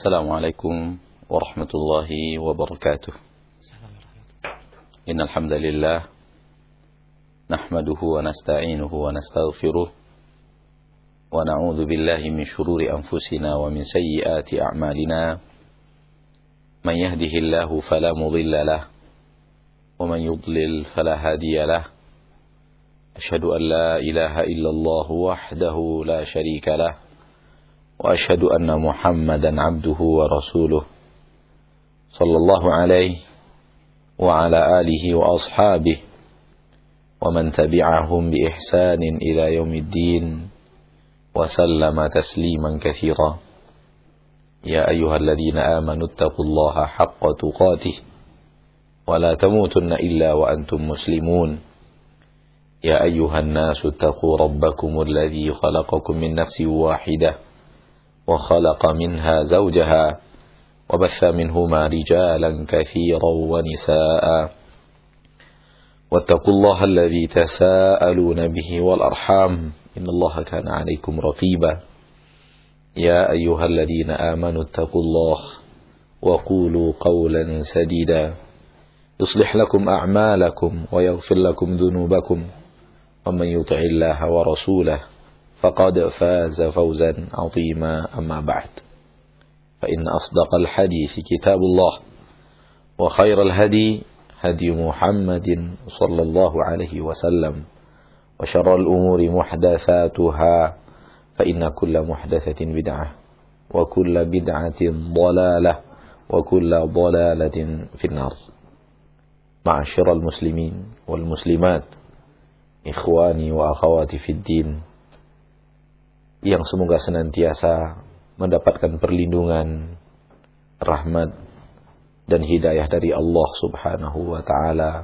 السلام عليكم ورحمة الله وبركاته. إن الحمد لله نحمده ونستعينه ونستغفره ونعوذ بالله من شرور أنفسنا ومن سيئات أعمالنا. من يهده الله فلا مضل له ومن يضلل فلا هادي له. أشهد أن لا إله إلا الله وحده لا شريك له وأشهد أن محمدا عبده ورسوله صلى الله عليه وعلى آله وأصحابه ومن تبعهم بإحسان إلى يوم الدين وسلم تسليما كثيرا. يا أيها الذين آمنوا اتقوا الله حق تقاته ولا تموتن إلا وأنتم مسلمون. يا أيها الناس اتقوا ربكم الذي خلقكم من نفس واحدة وخلق منها زوجها وبث منهما رجالا كثيرا ونساء واتقوا الله الذي تساءلون به والأرحام إن الله كان عليكم رقيبا. يا أيها الذين آمنوا اتقوا الله وقولوا قولا سديدا يصلح لكم أعمالكم ويغفر لكم ذنوبكم ومن يطع الله ورسوله فقد فاز فوزا عظيما. أما بعد فإن أصدق الحديث كتاب الله وخير الهدي هدي محمد صلى الله عليه وسلم وشر الأمور محدثاتها فإن كل محدثة بدعة وكل بدعة ضلالة وكل ضلالة في النار. معاشر المسلمين والمسلمات, ikhwani wa akhawati fid din, yang semoga senantiasa mendapatkan perlindungan, rahmat dan hidayah dari Allah Subhanahu wa taala.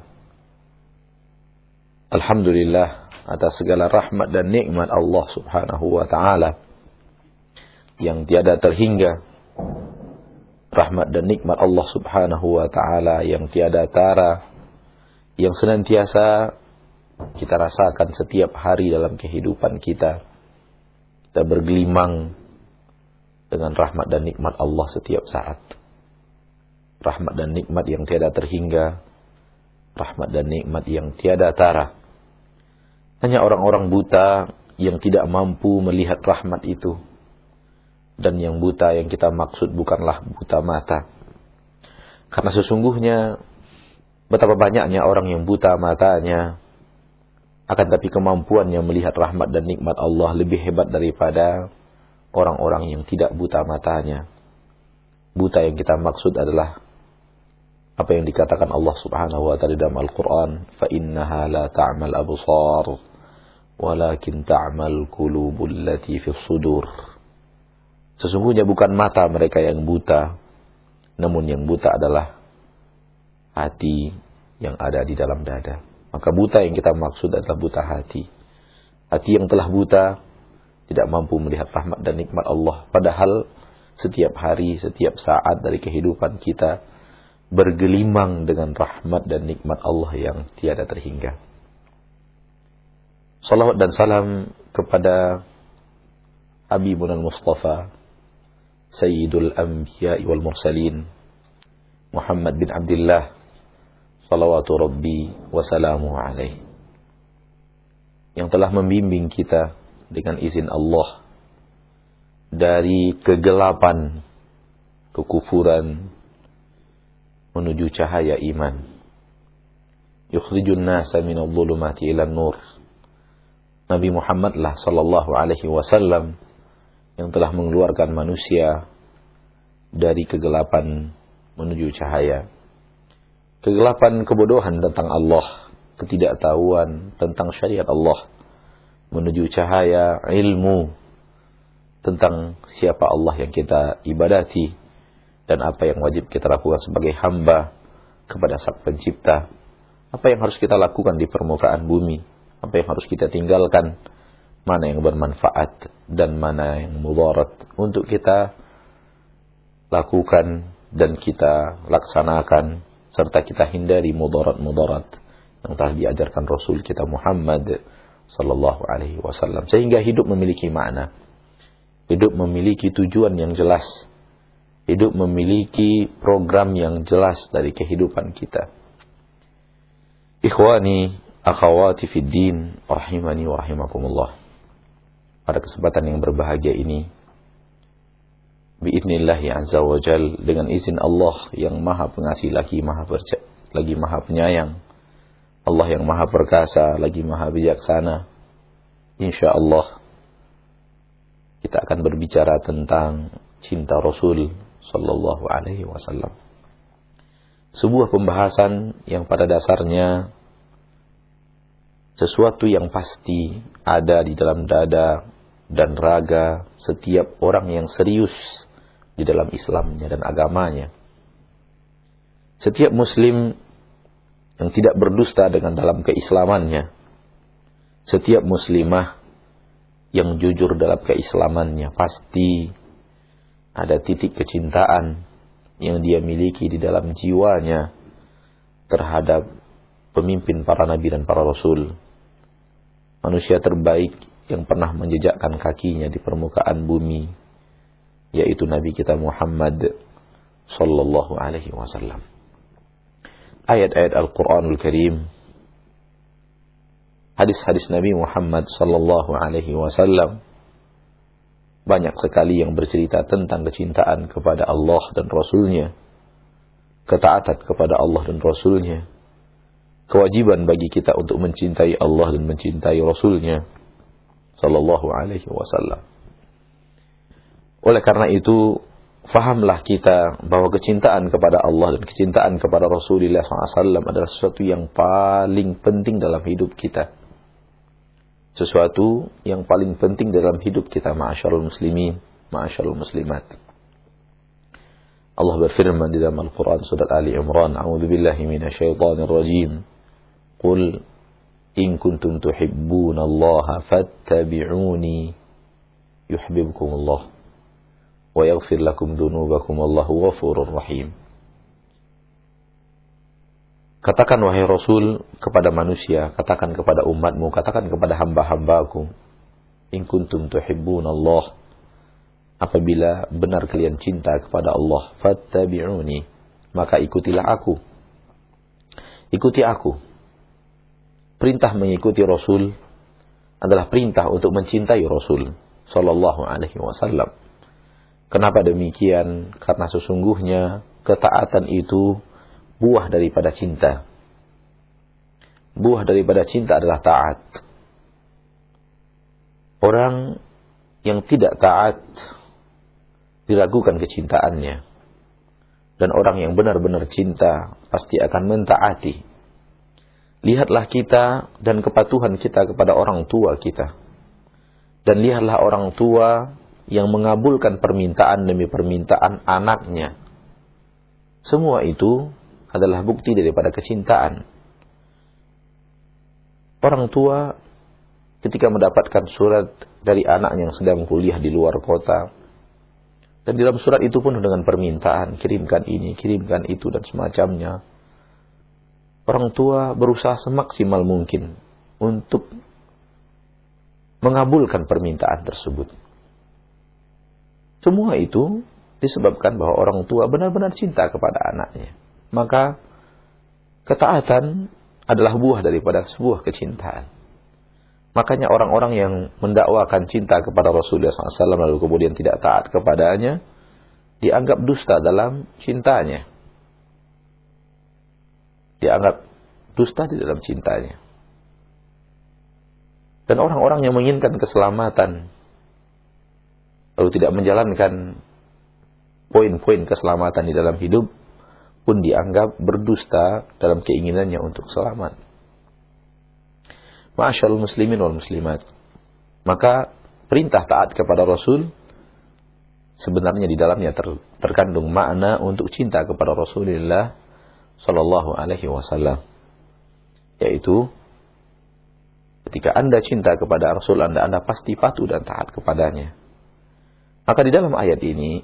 Alhamdulillah atas segala rahmat dan nikmat Allah Subhanahu wa taala yang tiada terhingga. Rahmat dan nikmat Allah Subhanahu wa taala yang tiada tara, yang senantiasa kita rasakan setiap hari dalam kehidupan kita. Kita bergelimang dengan rahmat dan nikmat Allah setiap saat. Rahmat dan nikmat yang tiada terhingga, rahmat dan nikmat yang tiada tara. Hanya orang-orang buta yang tidak mampu melihat rahmat itu. Dan yang buta yang kita maksud bukanlah buta mata. Karena sesungguhnya betapa banyaknya orang yang buta matanya, akan tapi kemampuannya melihat rahmat dan nikmat Allah lebih hebat daripada orang-orang yang tidak buta matanya. Buta yang kita maksud adalah apa yang dikatakan Allah Subhanahu wa taala dalam Al-Qur'an, fa innaha la ta'mal absar walakin ta'mal qulubul lati fis sudur. Sesungguhnya bukan mata mereka yang buta, namun yang buta adalah hati yang ada di dalam dada. Maka buta yang kita maksud adalah buta hati. Hati yang telah buta tidak mampu melihat rahmat dan nikmat Allah. Padahal setiap hari, setiap saat dari kehidupan kita bergelimang dengan rahmat dan nikmat Allah yang tiada terhingga. Salawat dan salam kepada Habibuna al-Mustafa, Sayyidul Anbiya wal Mursalin, Muhammad bin Abdullah, salawatu Rabbi wa salamuhu alaih, yang telah membimbing kita dengan izin Allah dari kegelapan, kekufuran menuju cahaya iman. Yukhrijun nasa minadh dhulumati ilan nur. Nabi Muhammad lah sallallahu alaihi wasallam yang telah mengeluarkan manusia dari kegelapan menuju cahaya. Kegelapan kebodohan tentang Allah, ketidaktahuan tentang syariat Allah, menuju cahaya ilmu tentang siapa Allah yang kita ibadati dan apa yang wajib kita lakukan sebagai hamba kepada Sang Pencipta. Apa yang harus kita lakukan di permukaan bumi, apa yang harus kita tinggalkan, mana yang bermanfaat dan mana yang mudarat untuk kita lakukan dan kita laksanakan, serta kita hindari mudarat-mudarat yang telah diajarkan Rasul kita Muhammad sallallahu alaihi wasallam, sehingga hidup memiliki makna, hidup memiliki tujuan yang jelas, Hidup memiliki program yang jelas dari kehidupan kita. Ikhwani, akhawati fid din, rahimani wa rahimakumullah. Pada kesempatan yang berbahagia ini, biidnillahi azza wa jal, dengan izin Allah yang maha pengasih lagi maha penyayang, Allah yang maha perkasa lagi maha bijaksana, insyaallah kita akan berbicara tentang cinta Rasul sallallahu alaihi wasallam. Sebuah pembahasan yang pada dasarnya sesuatu yang pasti ada di dalam dada dan raga setiap orang yang serius di dalam Islamnya dan agamanya. Setiap muslim yang tidak berdusta dengan dalam keislamannya, setiap muslimah yang jujur dalam keislamannya, pasti ada titik kecintaan yang dia miliki di dalam jiwanya terhadap pemimpin para nabi dan para rasul, manusia terbaik yang pernah menjejakkan kakinya di permukaan bumi, yaitu Nabi kita Muhammad sallallahu alaihi wasallam. Ayat-ayat Al-Quranul Karim, hadis-hadis Nabi Muhammad sallallahu alaihi wasallam banyak sekali yang bercerita tentang kecintaan kepada Allah dan Rasulnya, ketaatan kepada Allah dan Rasulnya, kewajiban bagi kita untuk mencintai Allah dan mencintai Rasulnya sallallahu alaihi wasallam. Oleh karena itu, fahamlah kita bahwa kecintaan kepada Allah dan kecintaan kepada Rasulullah SAW adalah sesuatu yang paling penting dalam hidup kita. Sesuatu yang paling penting dalam hidup kita, ma'asyarul muslimin, ma'asyarul muslimat. Allah berfirman di dalam Al-Quran surat Ali Imran, A'udzubillahi minasyaitonir rajim. Qul in kuntum tuhibbuna Allah fattabi'uni yuhibbukumullah wa yaghfir lakum dhunubakum wallahu ghafurur rahim. Katakan wahai Rasul kepada manusia, katakan kepada umatmu, katakan kepada hamba-hambaku, in kuntum tuhibbuna Allah, apabila benar kalian cinta kepada Allah, fattabi'uni, maka ikutilah aku. Ikuti aku. Perintah mengikuti Rasul adalah perintah untuk mencintai Rasul sallallahu alaihi wasallam. Kenapa demikian? Karena sesungguhnya ketaatan itu buah daripada cinta. Buah daripada cinta adalah taat. Orang yang tidak taat diragukan kecintaannya. Dan orang yang benar-benar cinta pasti akan mentaati. Lihatlah kita dan kepatuhan kita kepada orang tua kita. Dan lihatlah orang tua yang mengabulkan permintaan demi permintaan anaknya. Semua itu adalah bukti daripada kecintaan. Orang tua ketika mendapatkan surat dari anak yang sedang kuliah di luar kota, dan di dalam surat itu pun dengan permintaan, kirimkan ini, kirimkan itu, dan semacamnya. Orang tua berusaha semaksimal mungkin untuk mengabulkan permintaan tersebut. Semua itu disebabkan bahwa orang tua benar-benar cinta kepada anaknya. Maka ketaatan adalah buah daripada sebuah kecintaan. Makanya orang-orang yang mendakwakan cinta kepada Rasulullah SAW lalu kemudian tidak taat kepadanya, dianggap dusta dalam cintanya. Dianggap dusta di dalam cintanya. Dan orang-orang yang menginginkan keselamatan lalu tidak menjalankan poin-poin keselamatan di dalam hidup pun dianggap berdusta dalam keinginannya untuk selamat. Ma'asyarul muslimin wal muslimat. Maka perintah taat kepada Rasul sebenarnya di dalamnya terkandung makna untuk cinta kepada Rasulullah sallallahu alaihi wasallam. Yaitu ketika Anda cinta kepada Rasul Anda pasti patuh dan taat kepadanya. Maka di dalam ayat ini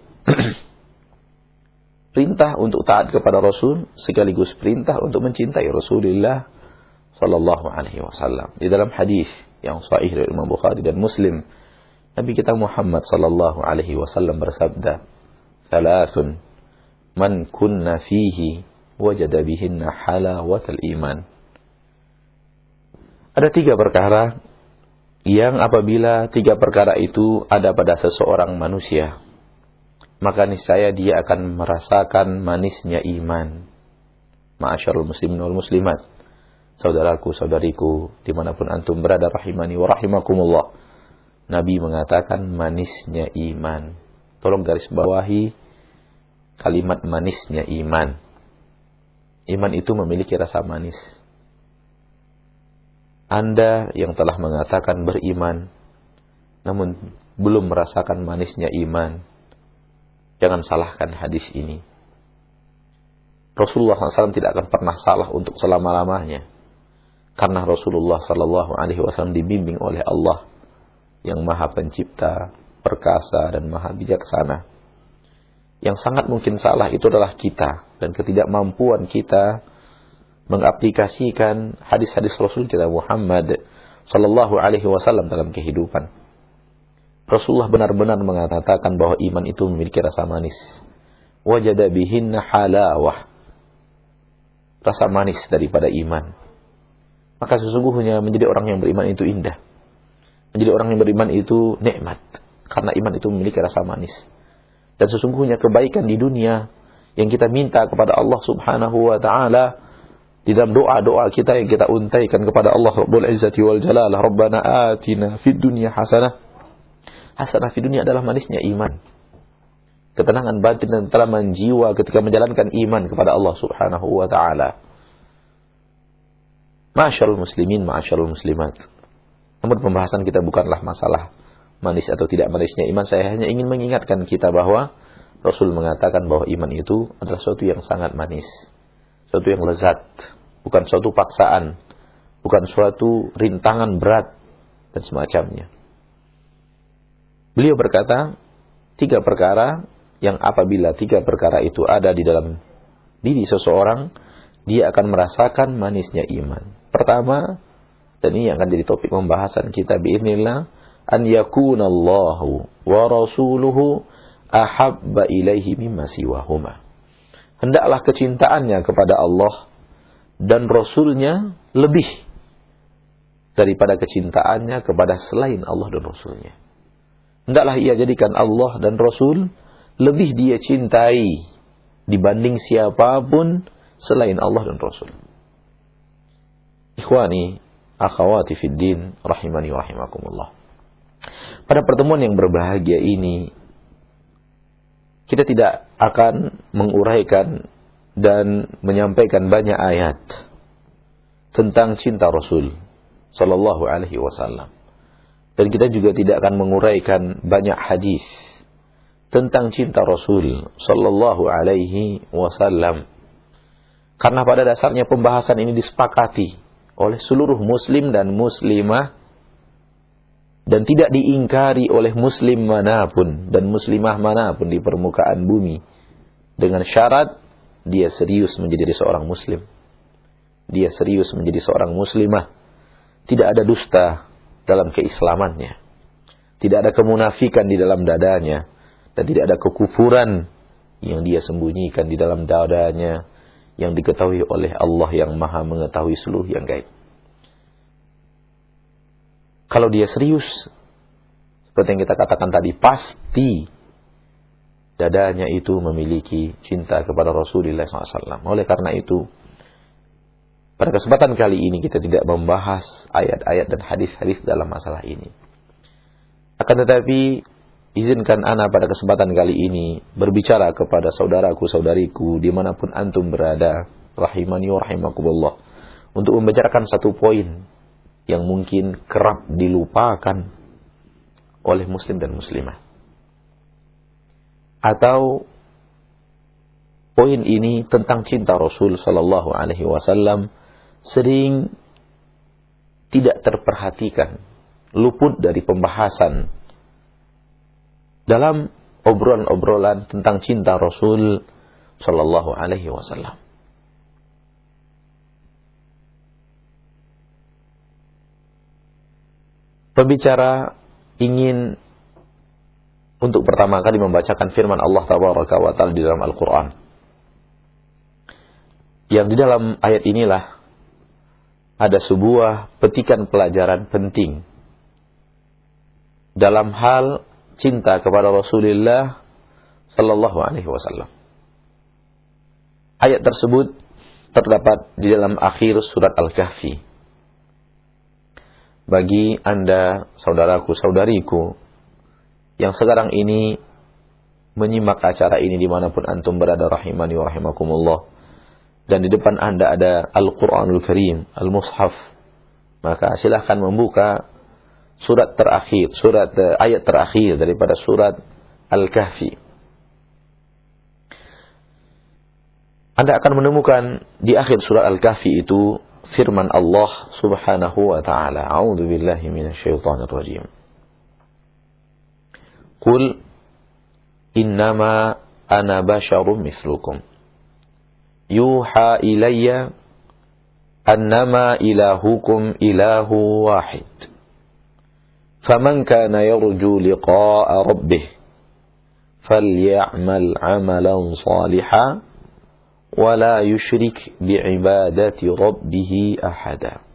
perintah untuk taat kepada Rasul sekaligus perintah untuk mencintai Rasulullah sallallahu alaihi wasallam. Di dalam hadis yang sahih dari Imam Bukhari dan Muslim, Nabi kita Muhammad sallallahu alaihi wasallam bersabda, thalathun man kunna fihi wajada bihinna halawatal iman. Ada 3 perkara yang apabila 3 perkara itu ada pada seseorang manusia, maka niscaya dia akan merasakan manisnya iman. Ma'asyarul muslimin wal muslimat, saudaraku, saudariku, dimanapun antum berada, rahimani wa rahimakumullah. Nabi mengatakan manisnya iman. Tolong garis bawahi kalimat manisnya iman. Iman itu memiliki rasa manis. Anda yang telah mengatakan beriman, namun belum merasakan manisnya iman, jangan salahkan hadis ini. Rasulullah SAW tidak akan pernah salah untuk selama-lamanya. Karena Rasulullah SAW dibimbing oleh Allah yang maha pencipta, perkasa, dan maha bijaksana. Yang sangat mungkin salah itu adalah kita dan ketidakmampuan kita mengaplikasikan hadis-hadis Rasul kita Muhammad sallallahu alaihi wasallam dalam kehidupan. Rasulullah benar-benar mengatakan bahwa iman itu memiliki rasa manis. Wajada bihinna halawah. Rasa manis daripada iman. Maka sesungguhnya menjadi orang yang beriman itu indah. Menjadi orang yang beriman itu nikmat. Karena iman itu memiliki rasa manis. Dan sesungguhnya kebaikan di dunia yang kita minta kepada Allah subhanahu wa ta'ala, di dalam doa-doa kita yang kita untaikan kepada Allah Rabbul Izzati wal Jalalah, Rabbana atina fid dunya hasanah. Hasanah fid dunya adalah manisnya iman. Ketenangan batin dan teraman jiwa ketika menjalankan iman kepada Allah subhanahu wa ta'ala. Ma'asyarul muslimin, ma'asyarul muslimat. Namun pembahasan kita bukanlah masalah manis atau tidak manisnya iman. Saya hanya ingin mengingatkan kita bahwa Rasul mengatakan bahwa iman itu adalah sesuatu yang sangat manis. Sesuatu yang lezat. Bukan suatu paksaan. Bukan suatu rintangan berat. Dan semacamnya. Beliau berkata, 3 perkara yang apabila 3 perkara itu ada di dalam diri seseorang, dia akan merasakan manisnya iman. Pertama, dan ini akan jadi topik pembahasan kita biiznillah, an yakunallahu wa rasuluhu ahabba ilaihi mimma siwahuma. Hendaklah kecintaannya kepada Allah dan Rasulnya lebih daripada kecintaannya kepada selain Allah dan Rasulnya. Hendaklah ia jadikan Allah dan Rasul lebih dia cintai dibanding siapapun selain Allah dan Rasul. Ikhwani, akhawati fid din, rahimani wa rahimakumullah. Pada pertemuan yang berbahagia ini, kita tidak akan menguraikan dan menyampaikan banyak ayat tentang cinta Rasul sallallahu alaihi wasallam. Dan kita juga tidak akan menguraikan banyak hadis tentang cinta Rasul sallallahu alaihi wasallam. Karena pada dasarnya pembahasan ini disepakati oleh seluruh muslim dan muslimah dan tidak diingkari oleh muslim manapun dan muslimah manapun di permukaan bumi, dengan syarat dia serius menjadi seorang muslim, dia serius menjadi seorang muslimah, tidak ada dusta dalam keislamannya, tidak ada kemunafikan di dalam dadanya, dan tidak ada kekufuran yang dia sembunyikan di dalam dadanya, yang diketahui oleh Allah yang maha mengetahui seluruh yang gaib. Kalau dia serius, seperti yang kita katakan tadi, pasti dadanya itu memiliki cinta kepada Rasulullah SAW. Oleh karena itu, pada kesempatan kali ini kita tidak membahas ayat-ayat dan hadis-hadis dalam masalah ini. Akan tetapi, izinkan ana pada kesempatan kali ini berbicara kepada saudaraku, saudariku, dimanapun antum berada, rahimani wa rahimakumullah, untuk membicarakan satu poin yang mungkin kerap dilupakan oleh muslim dan muslimah. Atau poin ini tentang cinta Rasul sallallahu alaihi wasallam sering tidak terperhatikan, luput dari pembahasan dalam obrolan-obrolan tentang cinta Rasul sallallahu alaihi wasallam. Pembicara ingin untuk pertama kali membacakan firman Allah Tabaraka wa Ta'ala di dalam Al-Quran. Yang di dalam ayat inilah ada sebuah petikan pelajaran penting dalam hal cinta kepada Rasulullah sallallahu alaihi wasallam. Ayat tersebut terdapat di dalam akhir surat Al-Kahfi. Bagi Anda, saudaraku, saudariku, yang sekarang ini menyimak acara ini dimanapun antum berada, rahimani wa rahimakumullah, dan di depan Anda ada Al-Quranul Karim, Al-Mushaf, maka silahkan membuka surat terakhir, ayat terakhir daripada surat Al-Kahfi. Anda akan menemukan di akhir surat Al-Kahfi itu firman Allah Subhanahu wa Ta'ala. A'udzu billahi minasyaitonir rajim. Qul innama ana basyarum mislukum yuha ilayya annama ilahukum ilahu wahid. Faman kana yarju liqa'a rabbih faly'amal 'amalan shalihan wala yusyrik bi'ibadati rabbih ahada.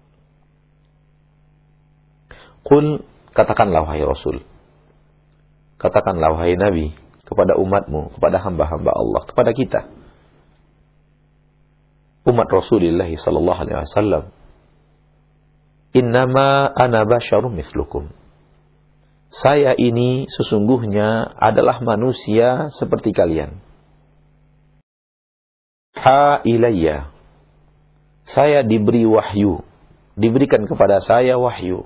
Qul, katakanlah wahai Rasul, katakanlah wahai Nabi kepada umatmu, kepada hamba-hamba Allah, kepada kita, umat Rasulullah sallallahu alaihi wasallam, innama ana basyarum mislukum. Saya ini sesungguhnya adalah manusia seperti kalian. Ha ilayya, saya diberi wahyu, diberikan kepada saya wahyu.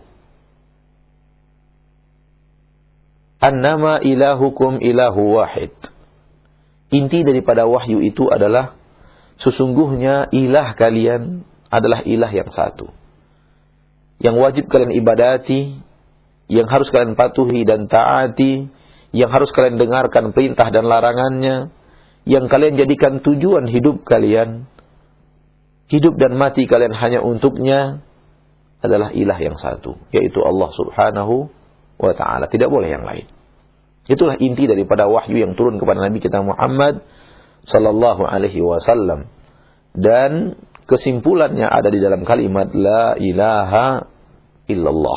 Annama ilahukum ilahu wahid. Inti daripada wahyu itu adalah sesungguhnya ilah kalian adalah ilah yang satu, yang wajib kalian ibadati, yang harus kalian patuhi dan taati, yang harus kalian dengarkan perintah dan larangannya, yang kalian jadikan tujuan hidup kalian, hidup dan mati kalian hanya untuknya, adalah ilah yang satu, yaitu Allah Subhanahu wa Ta'ala. Tidak boleh yang lain. Itulah inti daripada wahyu yang turun kepada Nabi kita Muhammad sallallahu alaihi wasallam. Dan kesimpulannya ada di dalam kalimat la ilaha illallah.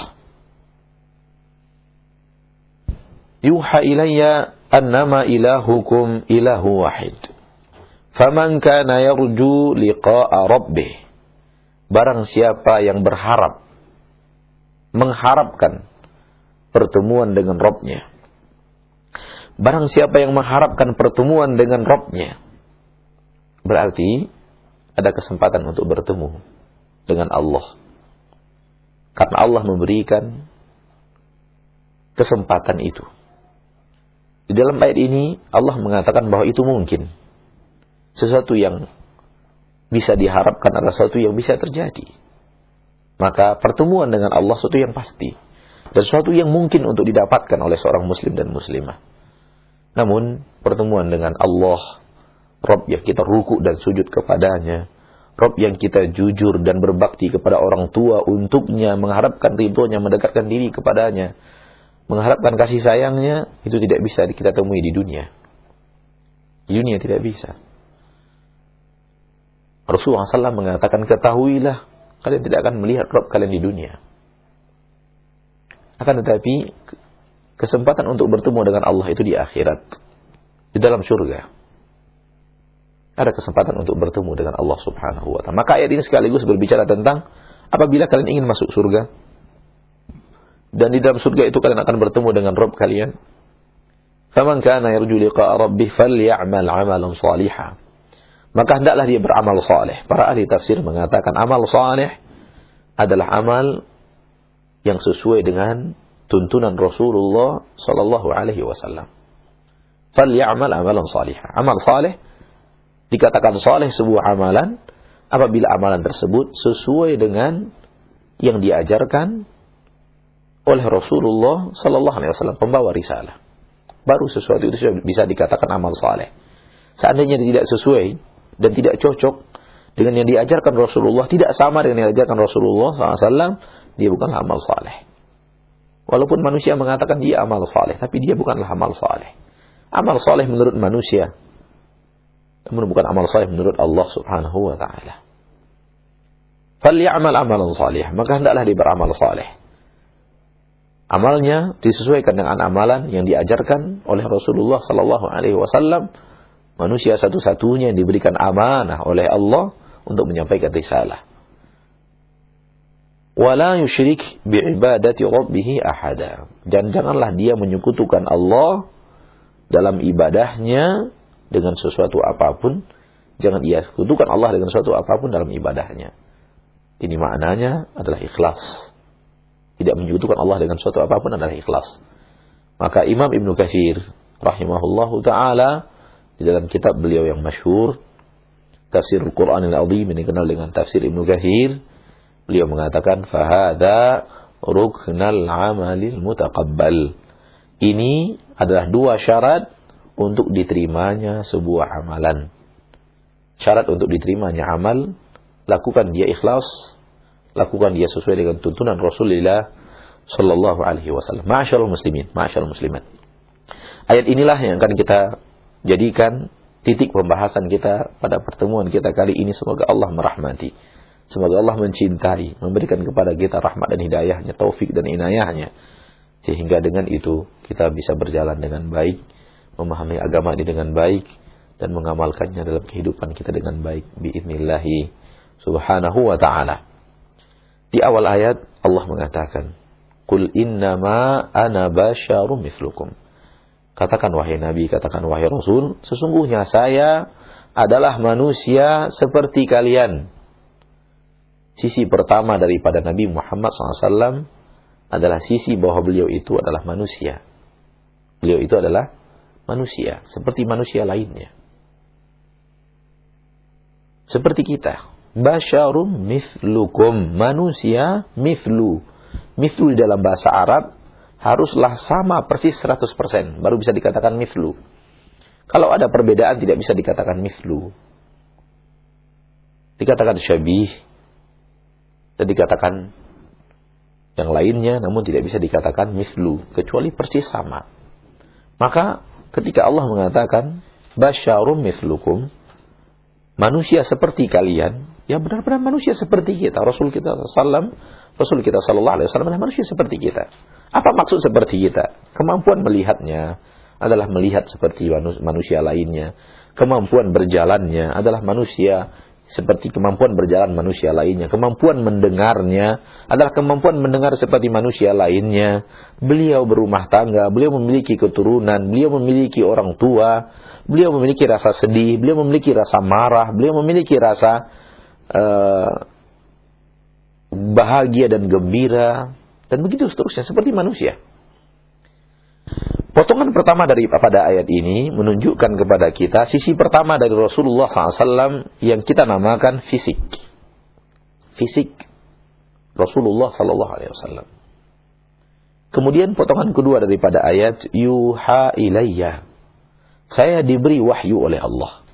Yuha ilayya annama ilahukum ilahu wahid. Faman kana yarju liqa'a rabbih. Barang siapa yang berharap, mengharapkan pertemuan dengan Rabb-Nya. Barang siapa yang mengharapkan pertemuan dengan Rabb-Nya, berarti ada kesempatan untuk bertemu dengan Allah. Karena Allah memberikan kesempatan itu. Di dalam ayat ini Allah mengatakan bahwa itu mungkin. Sesuatu yang bisa diharapkan adalah sesuatu yang bisa terjadi. Maka pertemuan dengan Allah sesuatu yang pasti. Dan sesuatu yang mungkin untuk didapatkan oleh seorang muslim dan muslimah. Namun pertemuan dengan Allah, Rabb yang kita ruku dan sujud kepadanya, Rabb yang kita jujur dan berbakti kepada orang tua untuknya, mengharapkan ridhonya, mendekatkan diri kepadanya, mengharapkan kasih sayangnya, itu tidak bisa kita temui di dunia. Di dunia tidak bisa. Rasulullah SAW mengatakan, ketahuilah, kalian tidak akan melihat Rabb kalian di dunia. Akan tetapi, kesempatan untuk bertemu dengan Allah itu di akhirat. Di dalam surga. Ada kesempatan untuk bertemu dengan Allah Subhanahu wa Ta'ala. Maka ayat ini sekaligus berbicara tentang apabila kalian ingin masuk surga, dan di dalam surga itu kalian akan bertemu dengan Rabb kalian. Faman kana yarju liqa'a rabbih faly'amal 'amalan shalihan. Maka hendaklah dia beramal saleh. Para ahli tafsir mengatakan amal saleh adalah amal yang sesuai dengan tuntunan Rasulullah sallallahu alaihi wasallam. Faly'amal 'amalan shalihan. Amal saleh dikatakan saleh sebuah amalan apabila amalan tersebut sesuai dengan yang diajarkan oleh Rasulullah sallallahu alaihi wasallam, pembawa risalah. Baru sesuatu itu bisa dikatakan amal saleh. Seandainya tidak sesuai dan tidak cocok dengan yang diajarkan Rasulullah, tidak sama dengan yang diajarkan Rasulullah sallallahu alaihi wasallam, dia bukanlah amal saleh. Walaupun manusia mengatakan dia amal saleh, tapi dia bukanlah amal saleh. Amal saleh menurut manusia, namun bukan amal saleh menurut Allah Subhanahu wa taala. Falyamal amalan salih, maka hendaklah dia beramal saleh. Amalnya disesuaikan dengan amalan yang diajarkan oleh Rasulullah sallallahu alaihi wasallam, manusia satu-satunya yang diberikan amanah oleh Allah untuk menyampaikan risalah. Wala yusyrik bi'ibadati rabbih ahada. Dan janganlah dia menyekutukan Allah dalam ibadahnya dengan sesuatu apapun. Jangan dia sekutukan Allah dengan sesuatu apapun dalam ibadahnya. Ini maknanya adalah ikhlas. Tidak menyekutukan Allah dengan sesuatu apapun adalah ikhlas. Maka Imam Ibnu Katsir rahimahullahu taala di dalam kitab beliau yang masyhur Tafsirul Qur'anil Azim, ini dikenal dengan Tafsir Ibnu Katsir, beliau mengatakan fahada ruknal amalil mutaqabbal. Ini adalah dua syarat untuk diterimanya sebuah amalan. Syarat untuk diterimanya amal, lakukan dia ikhlas, lakukan dia sesuai dengan tuntunan Rasulullah sallallahu alaihi wasallam. Ma'asyiral muslimin, ma'asyiral muslimat. Ayat inilah yang akan kita jadikan titik pembahasan kita pada pertemuan kita kali ini. Semoga Allah merahmati, semoga Allah mencintai, memberikan kepada kita rahmat dan hidayahnya, taufik dan inayahnya, sehingga dengan itu kita bisa berjalan dengan baik, memahami agama ini dengan baik, dan mengamalkannya dalam kehidupan kita dengan baik biidznillah subhanahu wa ta'ala. Di awal ayat Allah mengatakan, Qul innama ana basyarum mithlukum. Katakan wahai Nabi, katakan wahai Rasul, sesungguhnya saya adalah manusia seperti kalian. Sisi pertama daripada Nabi Muhammad SAW adalah sisi bahwa beliau itu adalah manusia. Beliau itu adalah manusia, seperti manusia lainnya. Seperti kita. Basyarum mithlukum, manusia mithlu. Mithlu dalam bahasa Arab haruslah sama persis 100%, baru bisa dikatakan mithlu. Kalau ada perbedaan tidak bisa dikatakan mithlu. Dikatakan syabih dan dikatakan yang lainnya, namun tidak bisa dikatakan mithlu, kecuali persis sama. Maka ketika Allah mengatakan basyarum mithlukum, manusia seperti kalian, ya benar-benar manusia seperti kita. Rasul kita sallallahu alaihi wasallam adalah manusia seperti kita. Apa maksud seperti kita? Kemampuan melihatnya adalah melihat seperti manusia lainnya. Kemampuan berjalannya adalah manusia seperti kemampuan berjalan manusia lainnya. Kemampuan mendengarnya adalah kemampuan mendengar seperti manusia lainnya. Beliau berumah tangga, beliau memiliki keturunan, beliau memiliki orang tua, beliau memiliki rasa sedih, beliau memiliki rasa marah, beliau memiliki rasa bahagia dan gembira, dan begitu seterusnya, seperti manusia. Potongan pertama pada ayat ini menunjukkan kepada kita sisi pertama dari Rasulullah SAW yang kita namakan fisik. Fisik Rasulullah SAW. Kemudian potongan kedua daripada ayat, yuha ilayya, saya diberi wahyu oleh Allah.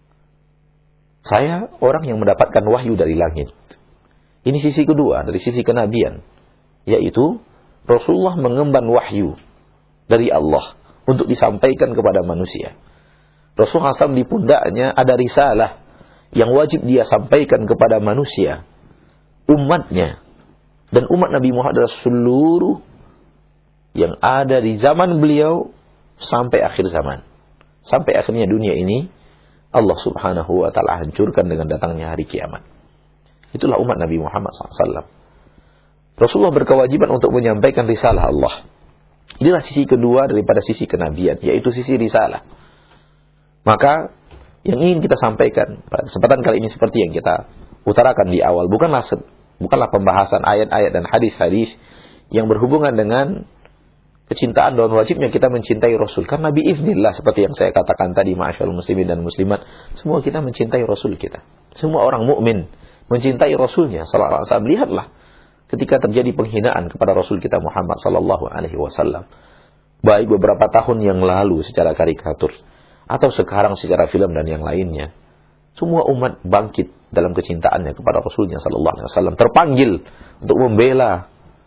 Saya orang yang mendapatkan wahyu dari langit. Ini sisi kedua dari sisi kenabian, yaitu Rasulullah mengemban wahyu dari Allah untuk disampaikan kepada manusia. Rasulullah SAW di pundaknya ada risalah yang wajib dia sampaikan kepada manusia, umatnya. Dan umat Nabi Muhammad adalah seluruh yang ada di zaman beliau sampai akhir zaman. Sampai akhirnya dunia ini Allah Subhanahu wa ta'ala hancurkan dengan datangnya hari kiamat. Itulah umat Nabi Muhammad SAW. Rasulullah berkewajiban untuk menyampaikan risalah Allah. Inilah sisi kedua daripada sisi kenabian, yaitu sisi risalah. Maka yang ingin kita sampaikan pada kesempatan kali ini seperti yang kita utarakan di awal, bukanlah pembahasan ayat-ayat dan hadis-hadis yang berhubungan dengan kecintaan dan wajibnya kita mencintai Rasul. Karena biiznillah, seperti yang saya katakan tadi, ma'asyarul muslimin dan muslimat, semua kita mencintai Rasul kita. Semua orang mukmin mencintai Rasulnya sallallahu alaihi wasallam. Lihatlah ketika terjadi penghinaan kepada Rasul kita Muhammad sallallahu alaihi wasallam, baik beberapa tahun yang lalu secara karikatur atau sekarang secara film dan yang lainnya, semua umat bangkit dalam kecintaannya kepada Rasulnya sallallahu alaihi wasallam, terpanggil untuk membela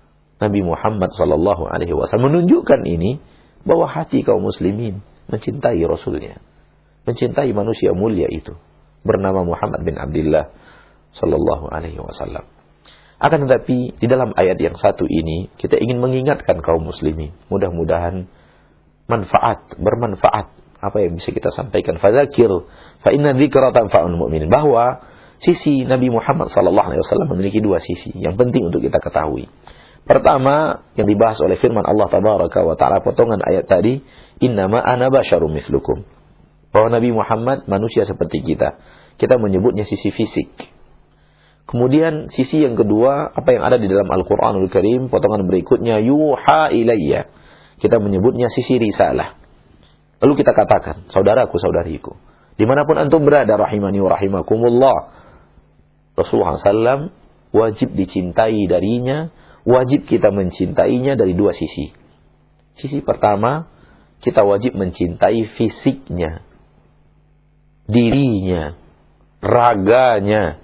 Nabi Muhammad sallallahu alaihi wasallam menunjukkan ini bahwa hati kaum muslimin mencintai Rasulnya, mencintai manusia mulia itu bernama Muhammad bin Abdullah sallallahu alaihi wasallam. Akan tetapi di dalam ayat yang satu ini kita ingin mengingatkan kaum muslimin, mudah-mudahan bermanfaat apa yang bisa kita sampaikan. Fadzakir fa inna dzikra tanfa'ul mu'minin, bahwa sisi Nabi Muhammad sallallahu alaihi wasallam memiliki dua sisi yang penting untuk kita ketahui. Pertama yang dibahas oleh firman Allah tabaraka wa taala potongan ayat tadi, innama ana basyarum mislukum, bahwa Nabi Muhammad manusia seperti kita. Kita menyebutnya sisi fisik. Kemudian sisi yang kedua, apa yang ada di dalam Al-Quranul Karim, potongan berikutnya, yuha ilayya, kita menyebutnya sisi risalah. Lalu kita katakan, saudaraku, saudariku, dimanapun antum berada, rahimani wa rahimakumullah, Rasulullah SAW wajib dicintai darinya, wajib kita mencintainya dari dua sisi. Sisi pertama, kita wajib mencintai fisiknya, dirinya, raganya,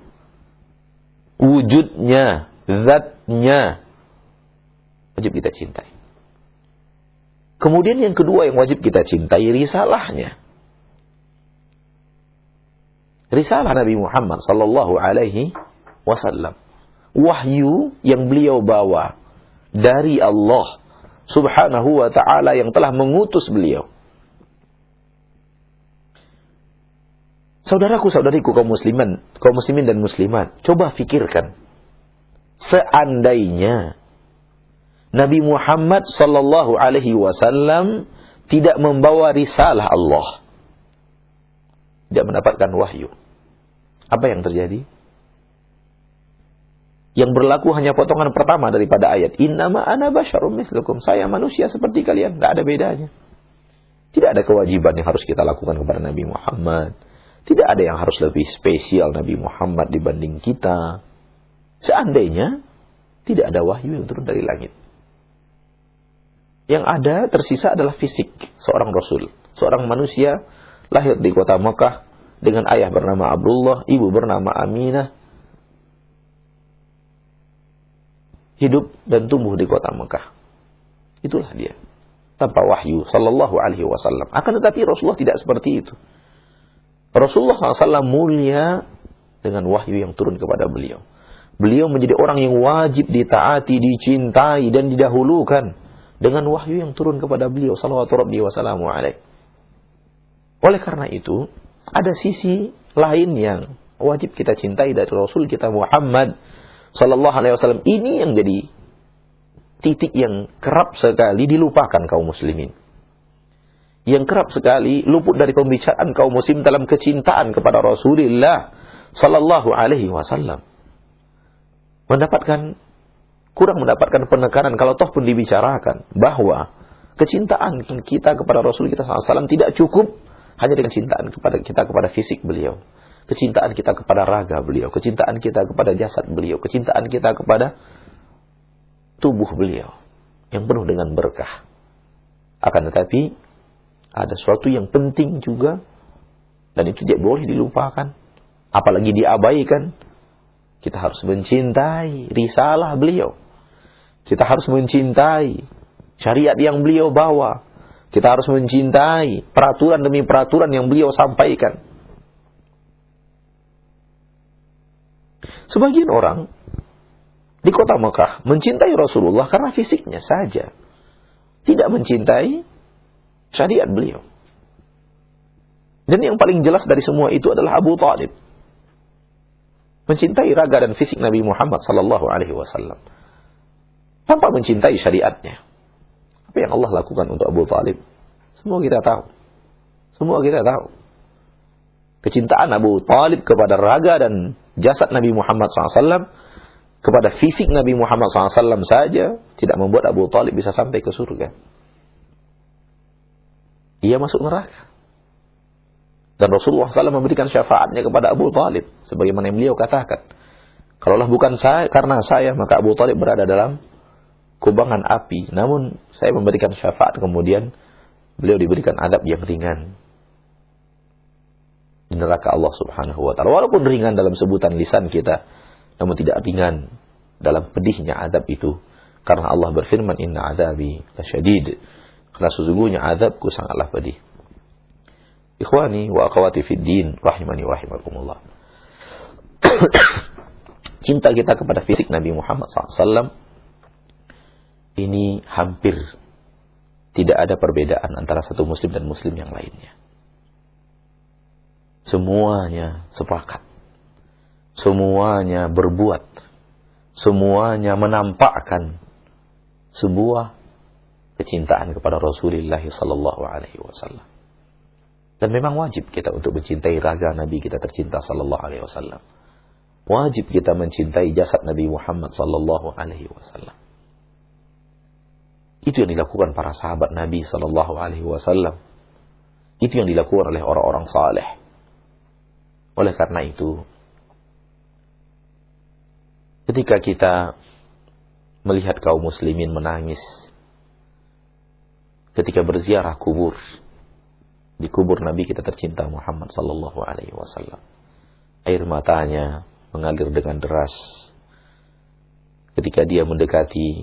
wujudnya, zatnya, wajib kita cintai. Kemudian yang kedua yang wajib kita cintai, risalahnya. Risalah Nabi Muhammad sallallahu alaihi wasallam. Wahyu yang beliau bawa dari Allah subhanahu wa ta'ala yang telah mengutus beliau. Saudaraku, saudariku kaum muslimin dan muslimat, coba fikirkan. Seandainya Nabi Muhammad sallallahu alaihi wasallam tidak membawa risalah Allah, tidak mendapatkan wahyu, apa yang terjadi? Yang berlaku hanya potongan pertama daripada ayat, innama ana basyarum mislukum, saya manusia seperti kalian, tidak ada bedanya. Tidak ada kewajiban yang harus kita lakukan kepada Nabi Muhammad. Tidak ada yang harus lebih spesial Nabi Muhammad dibanding kita. Seandainya tidak ada wahyu yang turun dari langit. Yang ada tersisa adalah fisik seorang Rasul. Seorang manusia lahir di kota Mekah dengan ayah bernama Abdullah, ibu bernama Aminah. Hidup dan tumbuh di kota Mekah. Itulah dia. Tanpa wahyu sallallahu alaihi wasallam. Akan tetapi Rasulullah tidak seperti itu. Rasulullah SAW mulia dengan wahyu yang turun kepada beliau. Beliau menjadi orang yang wajib ditaati, dicintai dan didahulukan dengan wahyu yang turun kepada beliau sallallahu alaihi wasallam. Oleh karena itu, ada sisi lain yang wajib kita cintai dari Rasul kita Muhammad sallallahu alaihi wasallam. Ini yang jadi titik yang kerap sekali dilupakan kaum muslimin. Yang kerap sekali luput dari pembicaraan kaum muslim dalam kecintaan kepada Rasulullah sallallahu alaihi wasallam. Kurang mendapatkan penekanan kalau toh pun dibicarakan bahwa kecintaan kita kepada Rasul kita sallallahu alaihi wasallam tidak cukup hanya dengan cintaan kepada fisik beliau. Kecintaan kita kepada raga beliau, kecintaan kita kepada jasad beliau, kecintaan kita kepada tubuh beliau yang penuh dengan berkah. Akan tetapi ada sesuatu yang penting juga, dan itu tidak boleh dilupakan, apalagi diabaikan. Kita harus mencintai risalah beliau. Kita harus mencintai syariat yang beliau bawa. Kita harus mencintai peraturan demi peraturan yang beliau sampaikan. Sebagian orang di kota Mekah mencintai Rasulullah karena fisiknya saja, tidak mencintai syariat beliau. Dan yang paling jelas dari semua itu adalah Abu Talib. Mencintai raga dan fisik Nabi Muhammad sallallahu alaihi wasallam tanpa mencintai syariatnya. Apa yang Allah lakukan untuk Abu Talib? Semua kita tahu. Kecintaan Abu Talib kepada raga dan jasad Nabi Muhammad SAW, kepada fisik Nabi Muhammad SAW saja, tidak membuat Abu Talib bisa sampai ke surga. Ia masuk neraka. Dan Rasulullah SAW memberikan syafaatnya kepada Abu Talib. Sebagaimana yang beliau katakan, kalaulah bukan karena saya, maka Abu Talib berada dalam kubangan api. Namun saya memberikan syafaat, kemudian beliau diberikan adab yang ringan di neraka Allah subhanahu wa ta'ala. Walaupun ringan dalam sebutan lisan kita, namun tidak ringan dalam pedihnya adab itu. Karena Allah berfirman, inna adzabi lasyadid. Karena sesungguhnya azabku sangatlah pedih. Ikhwani wa akhwati fid din, rahimani wa rahimakumullah. Cinta kita kepada fisik Nabi Muhammad SAW ini hampir tidak ada perbedaan antara satu muslim dan muslim yang lainnya. Semuanya sepakat. Semuanya berbuat. Semuanya menampakkan sebuah kecintaan kepada Rasulullah sallallahu alaihi wasallam. Dan memang wajib kita untuk mencintai raga Nabi kita tercinta sallallahu alaihi wasallam. Wajib kita mencintai jasad Nabi Muhammad sallallahu alaihi wasallam. Itu yang dilakukan para sahabat Nabi sallallahu alaihi wasallam. Itu yang dilakukan oleh orang-orang saleh. Oleh karena itu, ketika kita melihat kaum muslimin menangis ketika berziarah kubur di kubur Nabi kita tercinta Muhammad sallallahu alaihi wasallam, air matanya mengalir dengan deras ketika dia mendekati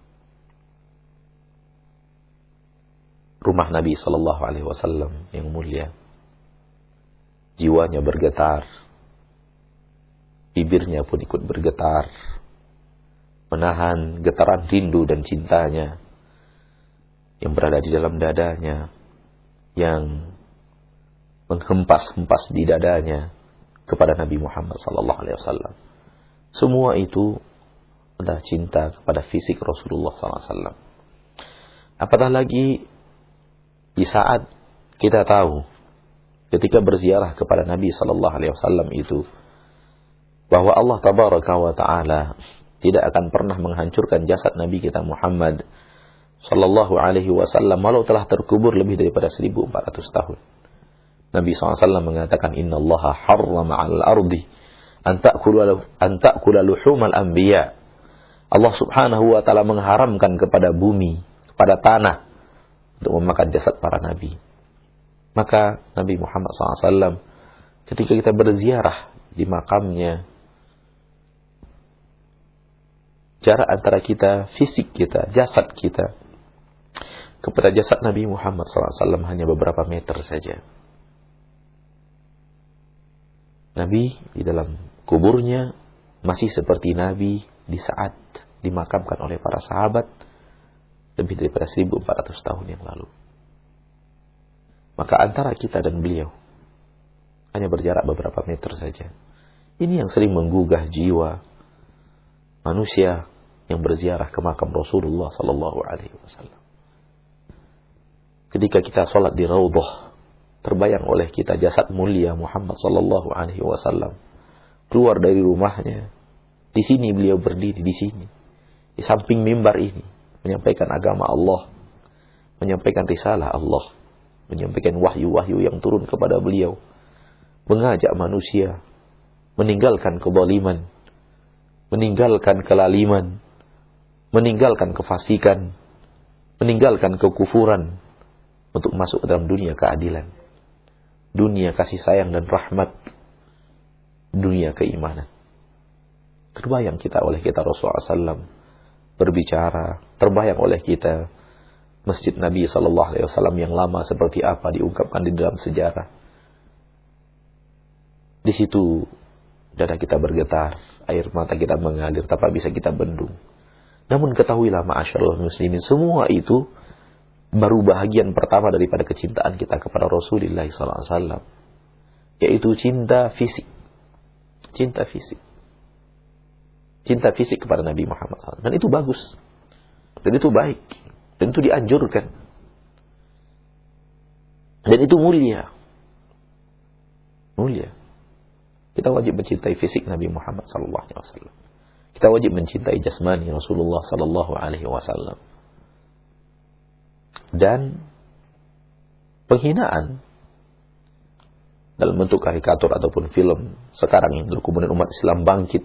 rumah Nabi sallallahu alaihi wasallam yang mulia. Jiwanya bergetar, bibirnya pun ikut bergetar, menahan getaran rindu dan cintanya yang berada di dalam dadanya, yang menghempas-hempas di dadanya kepada Nabi Muhammad sallallahu alaihi wasallam. Semua itu adalah cinta kepada fisik Rasulullah sallallahu alaihi wasallam. Apatah lagi di saat kita tahu ketika berziarah kepada Nabi sallallahu alaihi wasallam itu bahwa Allah tabaraka wa taala tidak akan pernah menghancurkan jasad Nabi kita Muhammad sallallahu alaihi wasallam walau telah terkubur lebih daripada 1400 tahun. Nabi SAW mengatakan, innallaha harrama 'alal ardi an ta'kula luhumal anbiya. Allah Subhanahu wa taala mengharamkan kepada bumi, kepada tanah untuk memakan jasad para nabi. Maka Nabi Muhammad SAW ketika kita berziarah di makamnya, jarak antara kita, fisik kita, jasad kita kepada jasad Nabi Muhammad SAW hanya beberapa meter saja. Nabi di dalam kuburnya masih seperti Nabi di saat dimakamkan oleh para sahabat lebih daripada 1400 tahun yang lalu. Maka antara kita dan beliau hanya berjarak beberapa meter saja. Ini yang sering menggugah jiwa manusia yang berziarah ke makam Rasulullah sallallahu alaihi wasallam. Ketika kita salat di Raudhah, terbayang oleh kita jasad mulia Muhammad sallallahu alaihi wasallam keluar dari rumahnya. Di sini beliau berdiri, di sini, di samping mimbar ini, menyampaikan agama Allah, menyampaikan risalah Allah, menyampaikan wahyu-wahyu yang turun kepada beliau, mengajak manusia meninggalkan kezaliman, meninggalkan kelaliman, meninggalkan kefasikan, meninggalkan kekufuran untuk masuk ke dalam dunia keadilan, dunia kasih sayang dan rahmat, dunia keimanan. Terbayang kita oleh kita Rasulullah SAW berbicara, terbayang oleh kita Masjid Nabi SAW yang lama seperti apa diungkapkan di dalam sejarah. Di situ dada kita bergetar, air mata kita mengalir, tak bisa kita bendung. Namun ketahuilah ma'asyarul muslimin, semua itu baru bahagian pertama daripada kecintaan kita kepada Rasulullah SAW, yaitu cinta fisik. Cinta fisik. Cinta fisik kepada Nabi Muhammad SAW. Dan itu bagus. Dan itu baik. Dan itu dianjurkan. Dan itu mulia. Mulia. Kita wajib mencintai fisik Nabi Muhammad SAW. Kita wajib mencintai jasmani Rasulullah SAW. Dan penghinaan dalam bentuk karikatur ataupun film sekarang yang kemudian umat Islam bangkit.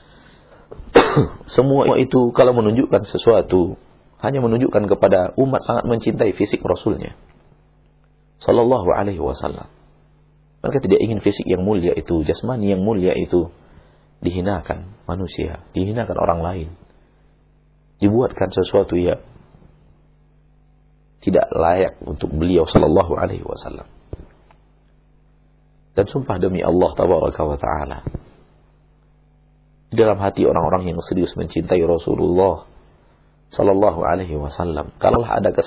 Semua itu kalau menunjukkan sesuatu hanya menunjukkan kepada umat sangat mencintai fisik Rasulnya sallallahu alaihi wasallam. Mereka tidak ingin fisik yang mulia itu, jasmani yang mulia itu dihinakan manusia, dihinakan orang lain. dibuatkan sesuatu yang tidak layak untuk beliau sallallahu alaihi wasallam. Dan sumpah demi Allah tabaraka wa taala, di dalam hati orang-orang yang serius mencintai Rasulullah sallallahu alaihi wasallam, kalaulah ada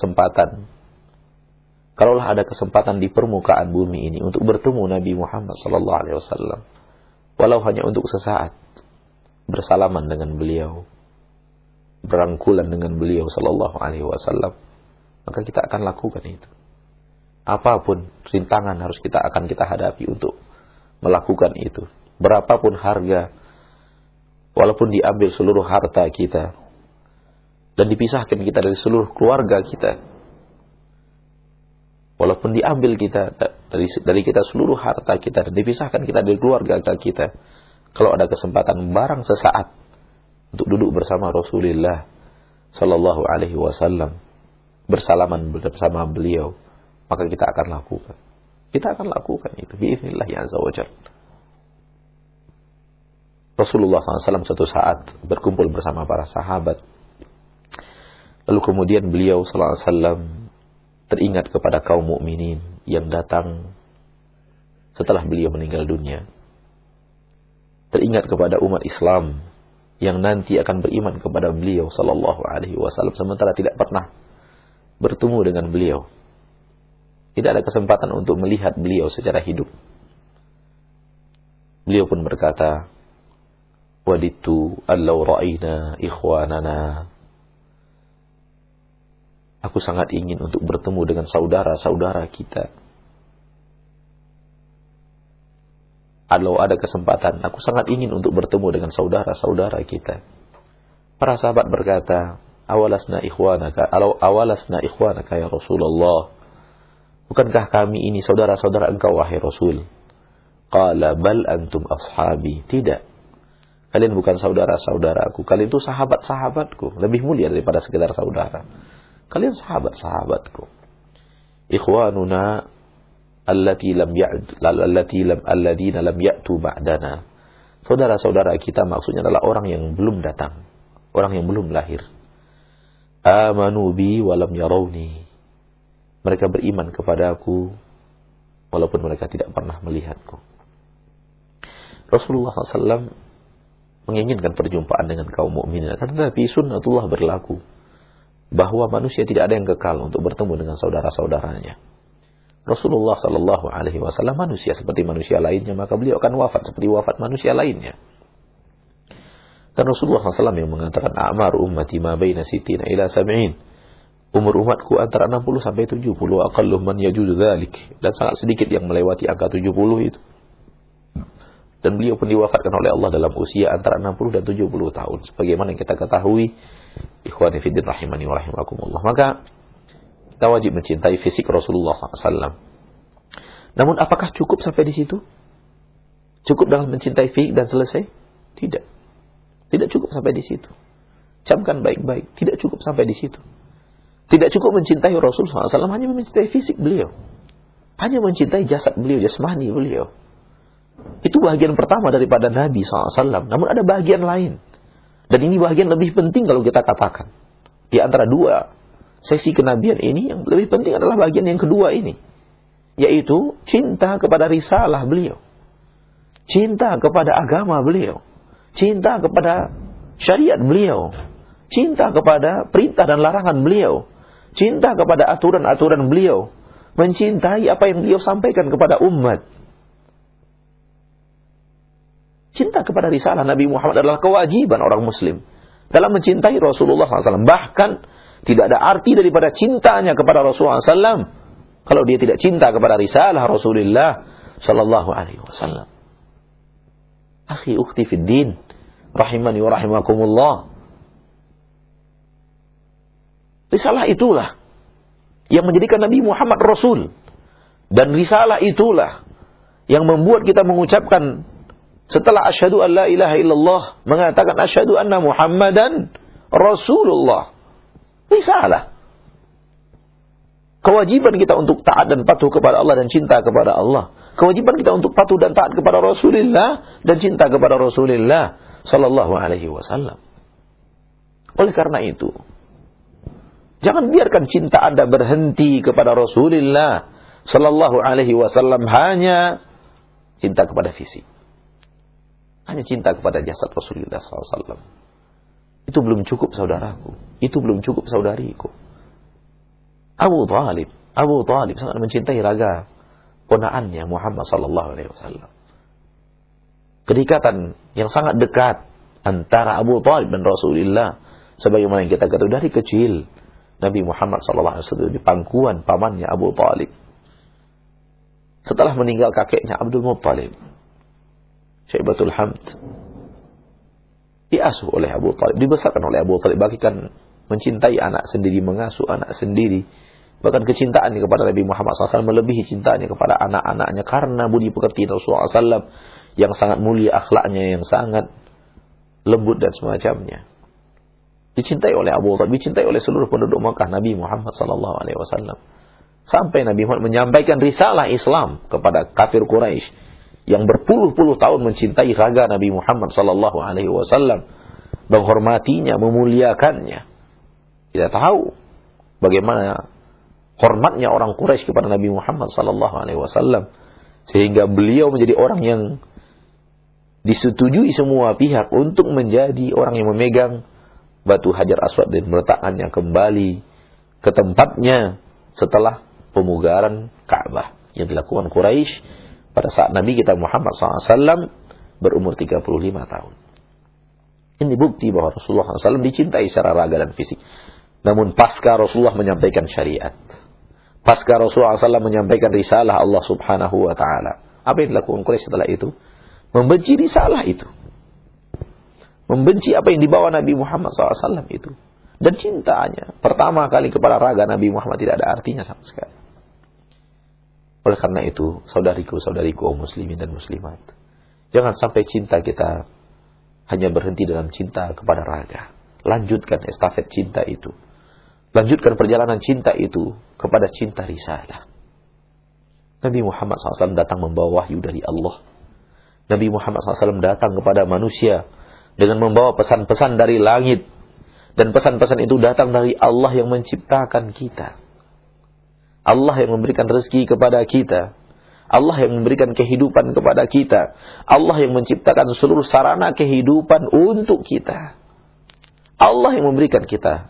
kesempatan di permukaan bumi ini untuk bertemu Nabi Muhammad sallallahu alaihi wasallam, walau hanya untuk sesaat, bersalaman dengan beliau, berangkulan dengan beliau sallallahu alaihi wasallam, maka kita akan lakukan itu. Apapun rintangan akan kita hadapi untuk melakukan itu. Berapapun harga, walaupun diambil seluruh harta kita dan dipisahkan kita dari seluruh keluarga kita, walaupun diambil kita dari kita seluruh harta kita dan dipisahkan kita dari keluarga kita, kalau ada kesempatan barang sesaat untuk duduk bersama Rasulullah sallallahu alaihi wasallam, bersalaman bersama beliau, maka kita akan lakukan. Kita akan lakukan itu biiznillah azza wa jalla. Rasulullah SAW suatu saat berkumpul bersama para sahabat. Lalu kemudian beliau SAW teringat kepada kaum mukminin yang datang setelah beliau meninggal dunia. Teringat kepada umat Islam yang nanti akan beriman kepada beliau sallallahu alaihi wasallam sementara tidak pernah bertemu dengan beliau. Tidak ada kesempatan untuk melihat beliau secara hidup. Beliau pun berkata, "Waditu allau ra'ina ikhwanana." Aku sangat ingin untuk bertemu dengan saudara-saudara kita. Kalau ada kesempatan, aku sangat ingin untuk bertemu dengan saudara-saudara kita. Para sahabat berkata, "Awalasna ikhwanaka ya Rasulullah." Bukankah kami ini saudara-saudara engkau wahai Rasul? Qala bal antum ashabi. Tidak. Kalian bukan saudara-saudaraku, kalian itu sahabat-sahabatku, lebih mulia daripada sekedar saudara. Kalian sahabat-sahabatku. Ikhwanuna alladina lam ya'tu ba'dana. Saudara-saudara kita maksudnya adalah orang yang belum datang, orang yang belum lahir. Amanu bi wa lam yarawni. Mereka beriman kepadaku walaupun mereka tidak pernah melihatku. Rasulullah SAW menginginkan perjumpaan dengan kaum mukminin, tetapi sunnatullah berlaku bahwa manusia tidak ada yang kekal untuk bertemu dengan saudara-saudaranya. Rasulullah sallallahu alaihi wasallam manusia seperti manusia lainnya, maka beliau akan wafat seperti wafat manusia lainnya. Dan Rasulullah SAW yang mengatakan, "A'mar ummati ma baina sittina ila sab'in." Umur umatku antara 60 sampai 70, aqallu man yajuzu dzalik, dan sangat sedikit yang melewati angka 70 itu. Dan beliau pun diwafatkan oleh Allah dalam usia antara 60 dan 70 tahun. Sebagaimana yang kita ketahui, ikhwani fiddin rahimani wa rahimakumullah. Maka kita wajib mencintai fisik Rasulullah SAW. Namun apakah cukup sampai di situ? Cukup dengan mencintai fisik dan selesai? Tidak. Tidak cukup sampai di situ. Camkan baik-baik, tidak cukup sampai di situ. Tidak cukup mencintai Rasulullah SAW hanya mencintai fisik beliau. Hanya mencintai jasad beliau, jasmani beliau. Itu bagian pertama daripada Nabi SAW. Namun ada bagian lain. Dan ini bagian lebih penting kalau kita katakan. Di antara dua sesi kenabian ini, yang lebih penting adalah bagian yang kedua ini. Yaitu cinta kepada risalah beliau. Cinta kepada agama beliau. Cinta kepada syariat beliau. Cinta kepada perintah dan larangan beliau. Cinta kepada aturan-aturan beliau. Mencintai apa yang beliau sampaikan kepada umat. Cinta kepada risalah Nabi Muhammad adalah kewajiban orang muslim dalam mencintai Rasulullah SAW. Bahkan tidak ada arti daripada cintanya kepada Rasulullah SAW kalau dia tidak cinta kepada risalah Rasulullah Sallallahu Alaihi Wasallam. Akhi ukhti fid din, rahimani wa rahimakumullah. Risalah itulah yang menjadikan Nabi Muhammad Rasul. Dan risalah itulah yang membuat kita mengucapkan setelah asyhadu an la ilaha illallah, mengatakan asyhadu anna Muhammadan Rasulullah. Risalah. Kewajiban kita untuk taat dan patuh kepada Allah dan cinta kepada Allah. Kewajiban kita untuk patuh dan taat kepada Rasulullah dan cinta kepada Rasulullah sallallahu alaihi wasallam. Oleh karena itu, jangan biarkan cinta Anda berhenti kepada Rasulullah sallallahu alaihi wasallam hanya cinta kepada fisik. Hanya cinta kepada jasad Rasulullah sallallahu alaihi wasallam. Itu belum cukup saudaraku. Itu belum cukup saudariku. Abu Talib sangat mencintai raga ponaannya Muhammad sallallahu alaihi wasallam. Kedekatan yang sangat dekat antara Abu Talib dan Rasulullah, sebagaimana yang kita ketahui dari kecil, Nabi Muhammad sallallahu alaihi wasallam di pangkuan pamannya Abu Talib. Setelah meninggal kakeknya Abdul Muttalib, Syaibatul Hamd, diasuh oleh Abu Talib, dibesarkan oleh Abu Talib, bagikan mencintai anak sendiri, mengasuh anak sendiri. Bahkan kecintaannya kepada Nabi Muhammad SAW melebihi cintanya kepada anak-anaknya karena budi pekerti Rasulullah SAW yang sangat mulia, akhlaknya yang sangat lembut dan semacamnya. Dicintai oleh Abu Talib, dicintai oleh seluruh penduduk Makkah Nabi Muhammad SAW. Sampai Nabi Muhammad menyampaikan risalah Islam kepada kafir Quraisy yang berpuluh-puluh tahun mencintai raga Nabi Muhammad SAW, menghormatinya, memuliakannya. Kita tahu bagaimana hormatnya orang Quraisy kepada Nabi Muhammad SAW, sehingga beliau menjadi orang yang disetujui semua pihak untuk menjadi orang yang memegang batu Hajar Aswad dan meletakkannya kembali ke tempatnya setelah pemugaran Ka'bah yang dilakukan Quraisy pada saat Nabi kita Muhammad SAW berumur 35 tahun. Ini bukti bahwa Rasulullah SAW dicintai secara raga dan fisik. Namun pasca Rasulullah menyampaikan syariat, pasca Rasulullah SAW menyampaikan risalah Allah Subhanahu wa Ta'ala, apa yang dilakukan Quraisy setelah itu? Membenci risalah itu, membenci apa yang dibawa Nabi Muhammad SAW itu. Dan cintanya pertama kali kepada raga Nabi Muhammad tidak ada artinya sama sekali. Oleh karena itu, saudariku kaum muslimin dan muslimat, jangan sampai cinta kita hanya berhenti dalam cinta kepada raga. Lanjutkan estafet cinta itu. Lanjutkan perjalanan cinta itu kepada cinta risalah. Nabi Muhammad SAW datang membawa wahyu dari Allah. Nabi Muhammad SAW datang kepada manusia dengan membawa pesan-pesan dari langit. Dan pesan-pesan itu datang dari Allah yang menciptakan kita. Allah yang memberikan rezeki kepada kita. Allah yang memberikan kehidupan kepada kita. Allah yang menciptakan seluruh sarana kehidupan untuk kita. Allah yang memberikan kita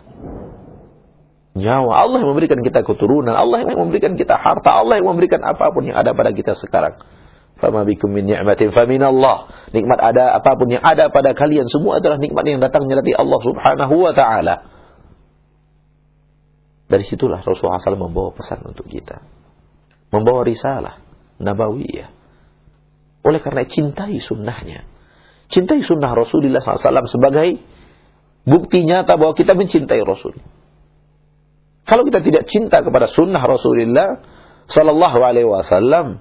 nyawa. Allah yang memberikan kita keturunan. Allah yang memberikan kita harta. Allah yang memberikan apapun yang ada pada kita sekarang. Fama bikum min ni'matin faminallah. Nikmat ada, apapun yang ada pada kalian, semua adalah nikmat yang datangnya dari Allah Subhanahu wa Ta'ala. Dari situlah Rasulullah SAW membawa pesan untuk kita, membawa risalah nabawiyah. Oleh karena cintai sunnahnya, cintai sunnah Rasulullah SAW sebagai bukti nyata bahwa kita mencintai Rasul. Kalau kita tidak cinta kepada sunnah Rasulullah Sallallahu Alaihi Wasallam,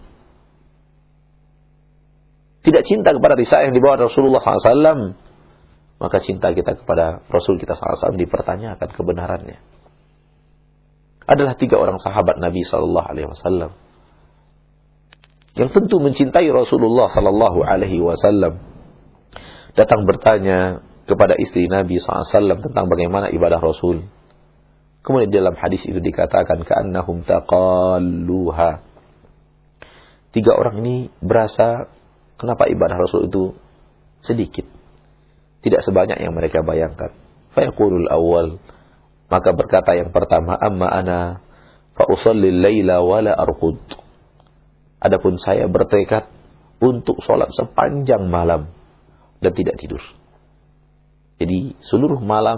tidak cinta kepada risalah yang dibawa Rasulullah SAW, maka cinta kita kepada Rasul kita SAW dipertanyakan kebenarannya. Adalah 3 orang sahabat Nabi Sallallahu Alaihi Wasallam yang tentu mencintai Rasulullah Sallallahu Alaihi Wasallam, datang bertanya kepada istri Nabi SAW tentang bagaimana ibadah Rasul. Kemudian dalam hadis itu dikatakan ka'annahum taqalluha. 3 orang ini berasa kenapa ibadah Rasul itu sedikit, tidak sebanyak yang mereka bayangkan. Fayaqulul awwal, maka berkata yang pertama, amma ana fa usallil laila wala arqud. Adapun saya bertekad untuk sholat sepanjang malam dan tidak tidur. Jadi seluruh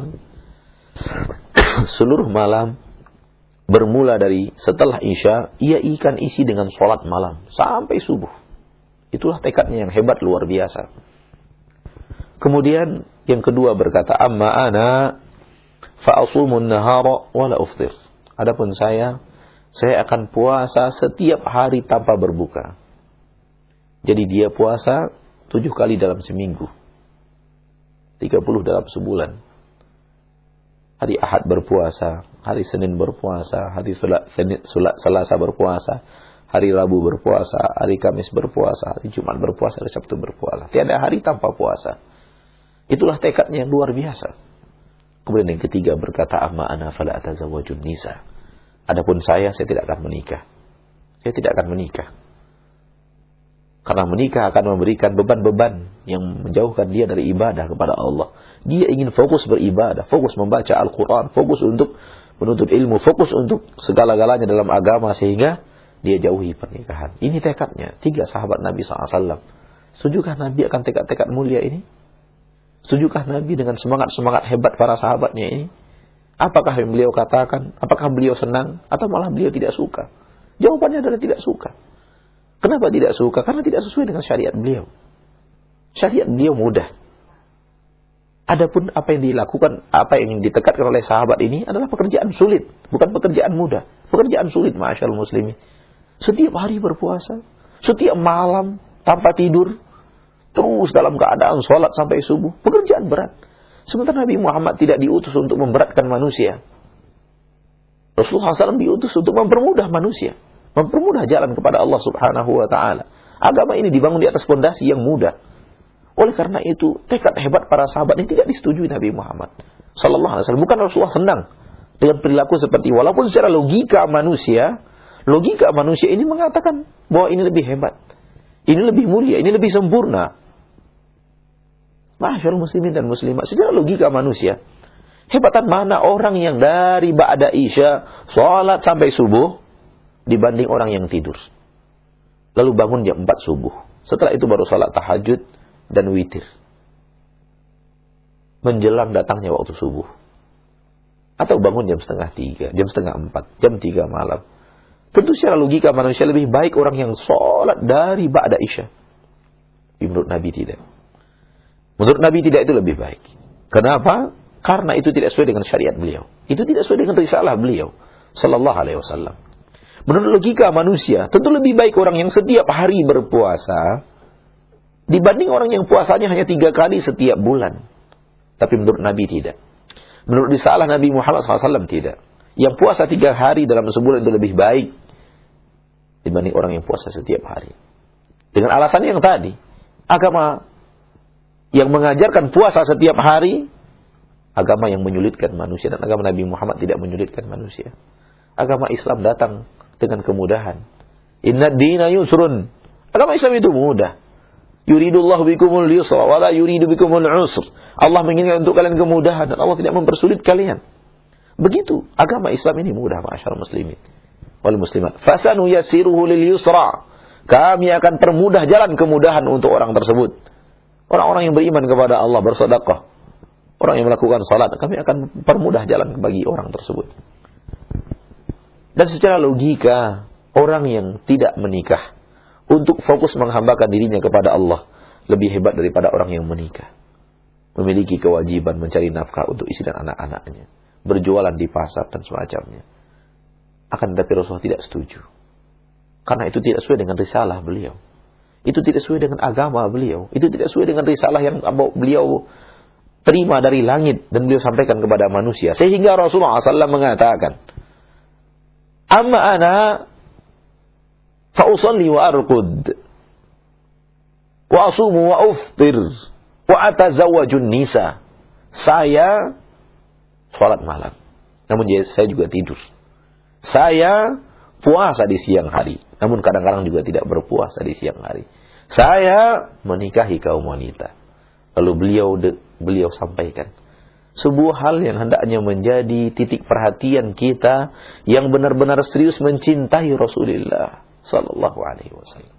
malam bermula dari setelah Isya, ia ikan isi dengan sholat malam sampai subuh. Itulah tekadnya yang hebat, luar biasa. Kemudian yang kedua berkata, amma ana fa asumun nahara wala uftir. Adapun saya akan puasa setiap hari tanpa berbuka. Jadi dia puasa 7 kali dalam seminggu, 30 dalam sebulan. Hari Ahad berpuasa, hari Senin berpuasa, hari Selasa berpuasa, hari Rabu berpuasa, hari Kamis berpuasa, hari Jumat berpuasa, hari Sabtu berpuasa. Tiada hari tanpa puasa. Itulah tekadnya yang luar biasa. Kemudian yang ketiga berkata, amma ana fala atazawwajun nisa. Adapun saya tidak akan menikah. Saya tidak akan menikah. Karena menikah akan memberikan beban-beban yang menjauhkan dia dari ibadah kepada Allah. Dia ingin fokus beribadah, fokus membaca Al-Quran, fokus untuk menuntut ilmu, fokus untuk segala-galanya dalam agama, sehingga dia jauhi pernikahan. Ini tekadnya. 3 sahabat Nabi SAW. Setujukah Nabi akan tekad-tekad mulia ini? Setujukah Nabi dengan semangat-semangat hebat para sahabatnya ini? Apakah yang beliau katakan? Apakah beliau senang? Atau malah beliau tidak suka? Jawabannya adalah tidak suka. Kenapa tidak suka? Karena tidak sesuai dengan syariat beliau. Syariat beliau mudah. Adapun apa yang dilakukan, apa yang ditekatkan oleh sahabat ini adalah pekerjaan sulit. Bukan pekerjaan mudah. Pekerjaan sulit, ma'asyarul muslimin. Setiap hari berpuasa. Setiap malam tanpa tidur. Terus dalam keadaan sholat sampai subuh. Pekerjaan berat. Sementara Nabi Muhammad tidak diutus untuk memberatkan manusia. Rasulullah SAW diutus untuk mempermudah manusia. Mempermudah jalan kepada Allah Subhanahu wa ta'ala. Agama ini dibangun di atas fondasi yang mudah. Oleh karena itu, tekad hebat para sahabat ini tidak disetujui Nabi Muhammad sallallahu alaihi wasallam. Bukan Rasulullah senang dengan perilaku seperti, walaupun secara logika manusia ini mengatakan bahwa ini lebih hebat. Ini lebih mulia, ini lebih sempurna. Ma'asyarul muslimin dan muslimat, secara logika manusia, hebatan mana orang yang dari ba'da isya salat sampai subuh dibanding orang yang tidur. Lalu bangun jam 4 subuh. Setelah itu baru salat tahajud dan witir. Menjelang datangnya waktu subuh. Atau bangun jam 2:30, jam 2:30, jam 3 malam. Tentu secara logika manusia lebih baik orang yang salat dari ba'da isya. Menurut Nabi tidak. Menurut Nabi tidak, itu lebih baik. Kenapa? Karena itu tidak sesuai dengan syariat beliau. Itu tidak sesuai dengan risalah beliau sallallahu alaihi wasallam. Menurut logika manusia, tentu lebih baik orang yang setiap hari berpuasa dibanding orang yang puasanya hanya 3 kali setiap bulan. Tapi menurut Nabi tidak. Menurut risalah Nabi Muhammad SAW tidak. Yang puasa 3 hari dalam sebulan itu lebih baik dibanding orang yang puasa setiap hari. Dengan alasan yang tadi, agama yang mengajarkan puasa setiap hari, agama yang menyulitkan manusia, dan agama Nabi Muhammad tidak menyulitkan manusia. Agama Islam datang dengan kemudahan. Inna dina yusrun. Agama Islam itu mudah. Yuridullahu bikumul yusra wa la yuridu bikumul usr. Allah menginginkan untuk kalian kemudahan dan Allah tidak mempersulit kalian. Begitu agama Islam ini mudah, ma'asyarul muslimin wal muslimat. Fasanu yassiruhu lil yusra. Kami akan permudah jalan kemudahan untuk orang tersebut. Orang-orang yang beriman kepada Allah, bersedekah, orang yang melakukan salat, kami akan permudah jalan bagi orang tersebut. Dan secara logika, orang yang tidak menikah untuk fokus menghambakan dirinya kepada Allah lebih hebat daripada orang yang menikah. Memiliki kewajiban mencari nafkah untuk istri dan anak-anaknya, berjualan di pasar dan semacamnya. Akan tetapi Rasulullah tidak setuju. Karena itu tidak sesuai dengan risalah beliau. Itu tidak sesuai dengan agama beliau. Itu tidak sesuai dengan risalah yang beliau terima dari langit dan beliau sampaikan kepada manusia. Sehingga Rasulullah SAW mengatakan, amma ana fa'usalli wa arqud wa asumu wa uftir wa atazawwajun nisa. Saya salat malam, namun saya juga tidur. Saya puasa di siang hari, namun kadang-kadang juga tidak berpuasa di siang hari. Saya menikahi kaum wanita. Lalu beliau sampaikan sebuah hal yang hendaknya menjadi titik perhatian kita yang benar-benar serius mencintai Rasulullah sallallahu alaihi wasallam.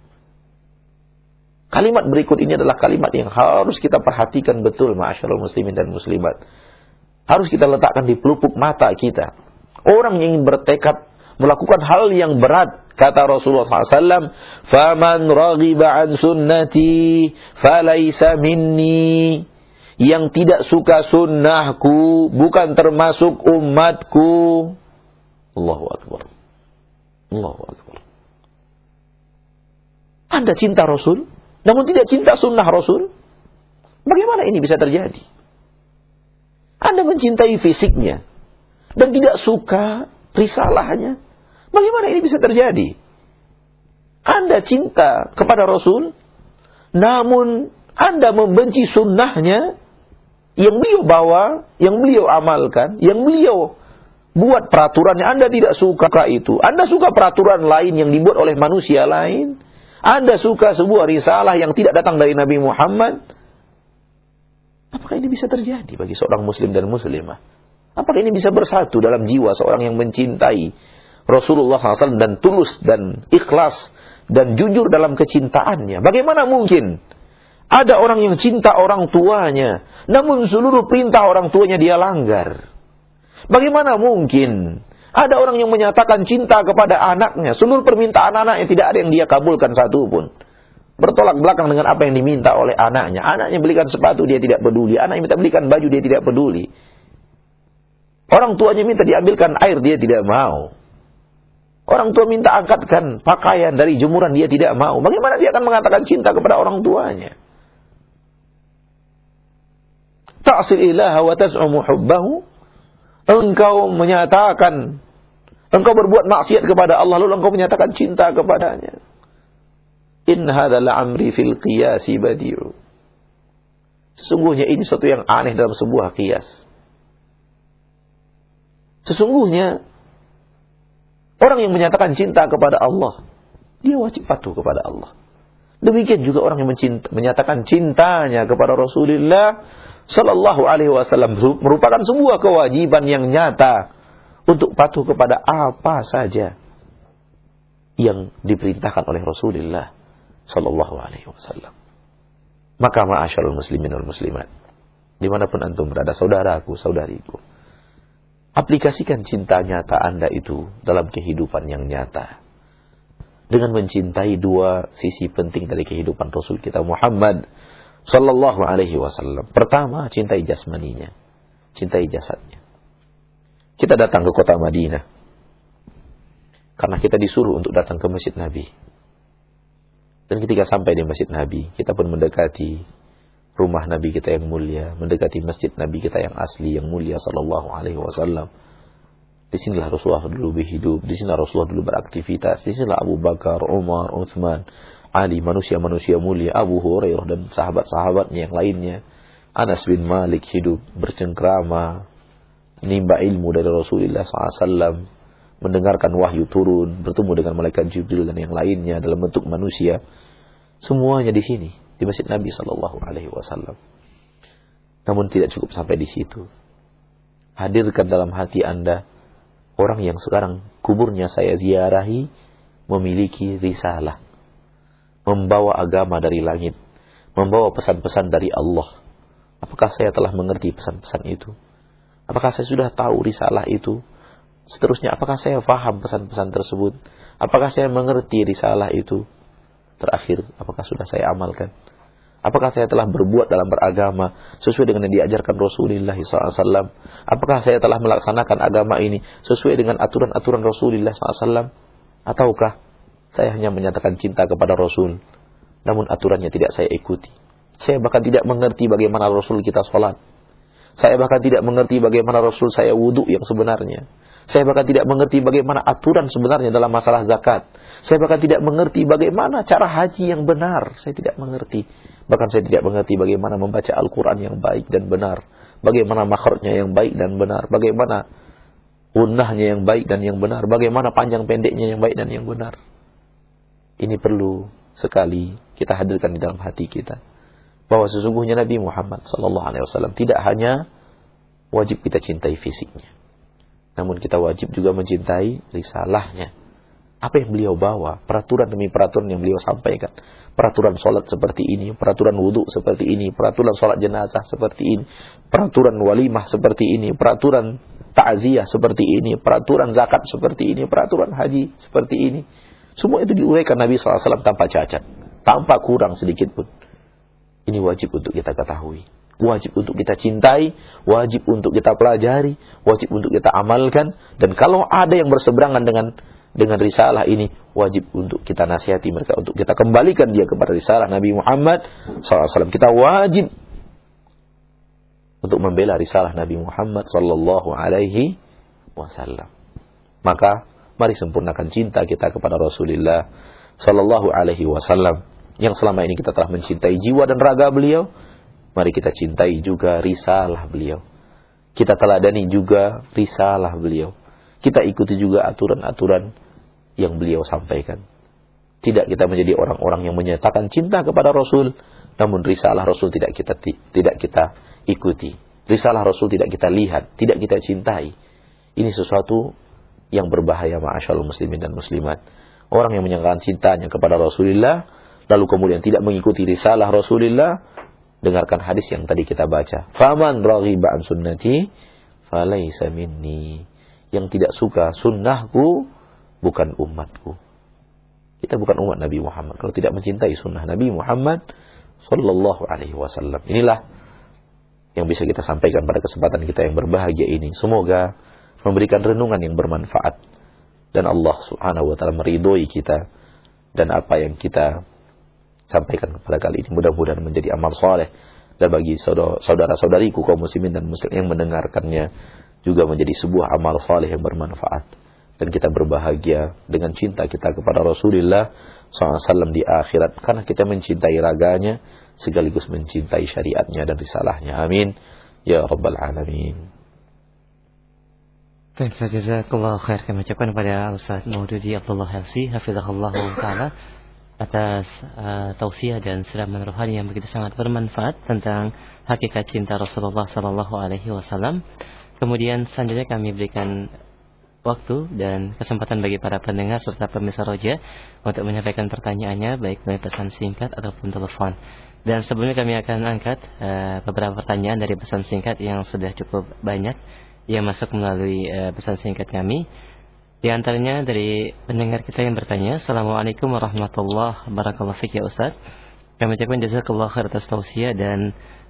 Kalimat berikut ini adalah kalimat yang harus kita perhatikan betul, ma'asyarul muslimin dan muslimat. Harus kita letakkan di pelupuk mata kita. Orang yang ingin bertekad melakukan hal yang berat, kata Rasulullah SAW, "Faman raghiba an sunnati falaysa minni." Yang tidak suka sunnahku bukan termasuk umatku. Allahu Akbar. Allahu Akbar. Anda cinta Rasul, namun tidak cinta sunnah Rasul? Bagaimana ini bisa terjadi? Anda mencintai fisiknya dan tidak suka risalahnya. Bagaimana ini bisa terjadi? Anda cinta kepada Rasul, namun Anda membenci sunnahnya. yang beliau bawa, yang beliau amalkan, yang beliau buat peraturannya. Anda tidak suka itu. Anda suka peraturan lain yang dibuat oleh manusia lain. Anda suka sebuah risalah yang tidak datang dari Nabi Muhammad. Apakah ini bisa terjadi bagi seorang muslim dan muslimah? Apakah ini bisa bersatu dalam jiwa seorang yang mencintai Rasulullah SAW dan tulus dan ikhlas dan jujur dalam kecintaannya? Bagaimana mungkin ada orang yang cinta orang tuanya, namun seluruh perintah orang tuanya dia langgar? Bagaimana mungkin ada orang yang menyatakan cinta kepada anaknya, seluruh permintaan anaknya tidak ada yang dia kabulkan satu pun? Bertolak belakang dengan apa yang diminta oleh anaknya. Anaknya belikan sepatu, dia tidak peduli. Anaknya minta belikan baju, dia tidak peduli. Orang tuanya minta diambilkan air, dia tidak mau. Orang tua minta angkatkan pakaian dari jemuran, dia tidak mau. Bagaimana dia akan mengatakan cinta kepada orang tuanya? Ta'sil ilaha wa tas'umu hubbahu. Engkau menyatakan, engkau berbuat maksiat kepada Allah, lalu engkau menyatakan cinta kepadanya. In hadza la'amri fil qiyasi badi'u. Sesungguhnya ini sesuatu yang aneh dalam sebuah qiyas. Sesungguhnya orang yang menyatakan cinta kepada Allah, dia wajib patuh kepada Allah. Demikian juga orang yang menyatakan cintanya kepada Rasulullah sallallahu alaihi wasallam merupakan sebuah kewajiban yang nyata untuk patuh kepada apa saja yang diperintahkan oleh Rasulullah sallallahu alaihi wasallam. Maka ma'asyarul muslimin wal muslimat, dimanapun antum berada, saudaraku, saudariku, aplikasikan cinta nyata Anda itu dalam kehidupan yang nyata. Dengan mencintai dua sisi penting dari kehidupan Rasul kita Muhammad sallallahu alaihi wasallam. Pertama, cintai jasmaninya, cintai jasadnya. Kita datang ke kota Madinah karena kita disuruh untuk datang ke Masjid Nabi. Dan ketika sampai di Masjid Nabi, kita pun mendekati rumah Nabi kita yang mulia, mendekati Masjid Nabi kita yang asli, yang mulia sallallahu alaihi wasallam. Di sinilah Rasulullah dulu hidup, di sinilah Rasulullah dulu beraktivitas, di sinilah Abu Bakar, Umar, Utsman, Ali, manusia-manusia mulia, Abu Hurairah dan sahabat-sahabatnya yang lainnya. Anas bin Malik hidup bercengkrama, menimba ilmu dari Rasulullah SAW, mendengarkan wahyu turun, bertemu dengan malaikat Jibril dan yang lainnya dalam bentuk manusia. Semuanya di sini, di Masjid Nabi sallallahu alaihi wasallam. Namun tidak cukup sampai di situ. Hadirkan dalam hati Anda orang yang sekarang kuburnya saya ziarahi memiliki risalah, membawa agama dari langit, membawa pesan-pesan dari Allah. Apakah saya telah mengerti pesan-pesan itu? Apakah saya sudah tahu risalah itu? Seterusnya, apakah saya faham pesan-pesan tersebut? Apakah saya mengerti risalah itu? Terakhir, apakah sudah saya amalkan? Apakah saya telah berbuat dalam beragama sesuai dengan yang diajarkan Rasulullah SAW? Apakah saya telah melaksanakan agama ini sesuai dengan aturan-aturan Rasulullah SAW? Ataukah saya hanya menyatakan cinta kepada Rasul, namun aturannya tidak saya ikuti? Saya bahkan tidak mengerti bagaimana Rasul kita sholat. Saya bahkan tidak mengerti bagaimana Rasul saya wudhu yang sebenarnya. Saya bahkan tidak mengerti bagaimana aturan sebenarnya dalam masalah zakat. Saya bahkan tidak mengerti bagaimana cara haji yang benar. Saya tidak mengerti. Bahkan saya tidak mengerti bagaimana membaca Al-Quran yang baik dan benar. Bagaimana makhrajnya yang baik dan benar. Bagaimana gunnahnya yang baik dan yang benar. Bagaimana panjang pendeknya yang baik dan yang benar. Ini perlu sekali kita hadirkan di dalam hati kita. Bahwa sesungguhnya Nabi Muhammad SAW tidak hanya wajib kita cintai fisiknya, namun kita wajib juga mencintai risalahnya. Apa yang beliau bawa, peraturan demi peraturan yang beliau sampaikan. Peraturan sholat seperti ini, peraturan wudhu seperti ini, peraturan sholat jenazah seperti ini, peraturan walimah seperti ini, peraturan ta'ziyah seperti ini, peraturan zakat seperti ini, peraturan haji seperti ini. Semua itu diuraikan Nabi SAW tanpa cacat, tanpa kurang sedikit pun. Ini wajib untuk kita ketahui, wajib untuk kita cintai, wajib untuk kita pelajari, wajib untuk kita amalkan. Dan kalau ada yang berseberangan dengan risalah ini, wajib untuk kita nasihati mereka, untuk kita kembalikan dia kepada risalah Nabi Muhammad SAW. Kita wajib untuk membela risalah Nabi Muhammad sallallahu alaihi wasallam. Maka mari sempurnakan cinta kita kepada Rasulullah sallallahu alaihi wasallam, yang selama ini kita telah mencintai jiwa dan raga beliau. Mari kita cintai juga risalah beliau. Kita teladani juga risalah beliau. Kita ikuti juga aturan-aturan yang beliau sampaikan. Tidak kita menjadi orang-orang yang menyatakan cinta kepada Rasul, namun risalah Rasul tidak kita ikuti. Risalah Rasul tidak kita lihat, tidak kita cintai. Ini sesuatu yang berbahaya, ma'asyarul muslimin dan muslimat. Orang yang menyatakan cintanya kepada Rasulullah, lalu kemudian tidak mengikuti risalah Rasulullah, dengarkan hadis yang tadi kita baca. Faman raghiba an sunnati falaysa minni. Yang tidak suka sunnahku bukan umatku. Kita bukan umat Nabi Muhammad kalau tidak mencintai sunnah Nabi Muhammad sallallahu alaihi wasallam. Inilah yang bisa kita sampaikan pada kesempatan kita yang berbahagia ini. Semoga memberikan renungan yang bermanfaat dan Allah Subhanahu wa taala meridhoi kita dan apa yang kita sampaikan pada kali ini mudah-mudahan menjadi amal saleh, dan bagi saudara-saudariku kaum muslimin dan muslim yang mendengarkannya juga menjadi sebuah amal saleh yang bermanfaat, dan kita berbahagia dengan cinta kita kepada Rasulullah SAW di akhirat karena kita mencintai raganya sekaligus mencintai syariatnya dan risalahnya. Amin ya rabbal alamin. Baik, jazakallahu khair. Kami ucapkan kepada Ustaz Maududi Abdullah Helsi hafizahullah taala atas tausiah dan siraman rohani yang begitu sangat bermanfaat tentang hakikat cinta Rasulullah sallallahu alaihi wasallam. Kemudian selanjutnya kami berikan waktu dan kesempatan bagi para pendengar serta pemirsa Roja untuk menyampaikan pertanyaannya baik melalui pesan singkat ataupun telepon. Dan sebelumnya kami akan angkat beberapa pertanyaan dari pesan singkat yang sudah cukup banyak yang masuk melalui pesan singkat kami. Di antaranya dari pendengar kita yang bertanya, Assalamualaikum warahmatullahi wabarakatuh ya Ustaz. Kami ucapkan jazakallahu khair atas tausiah dan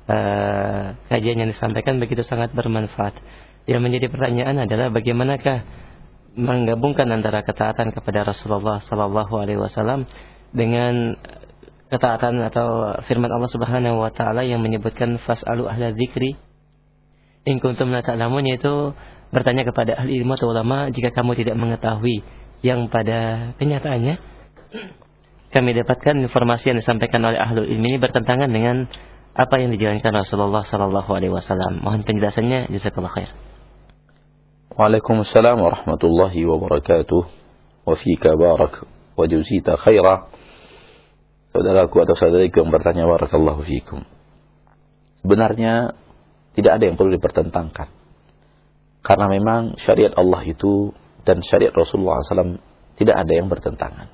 kajian yang disampaikan begitu sangat bermanfaat. Yang menjadi pertanyaan adalah bagaimanakah menggabungkan antara ketaatan kepada Rasulullah sallallahu alaihi wasallam dengan ketaatan atau firman Allah Subhanahu wa taala yang menyebutkan fas'alu ahla dzikri in kuntum la ta'lamun, yaitu bertanya kepada ahli ilmu atau ulama jika kamu tidak mengetahui, yang pada kenyataannya kami dapatkan informasi yang disampaikan oleh ahlul ilmi ini bertentangan dengan apa yang dijalankan Rasulullah sallallahu alaihi wasallam. Mohon penjelasannya, jazakallahu khair. Waalaikumsalam warahmatullahi wabarakatuh. Wa fika barak wa juzita khaira. Saudaraku atau saudariku yang bertanya, barakallahu fikum. Sebenarnya tidak ada yang perlu dipertentangkan. Karena memang syariat Allah itu dan syariat Rasulullah SAW tidak ada yang bertentangan.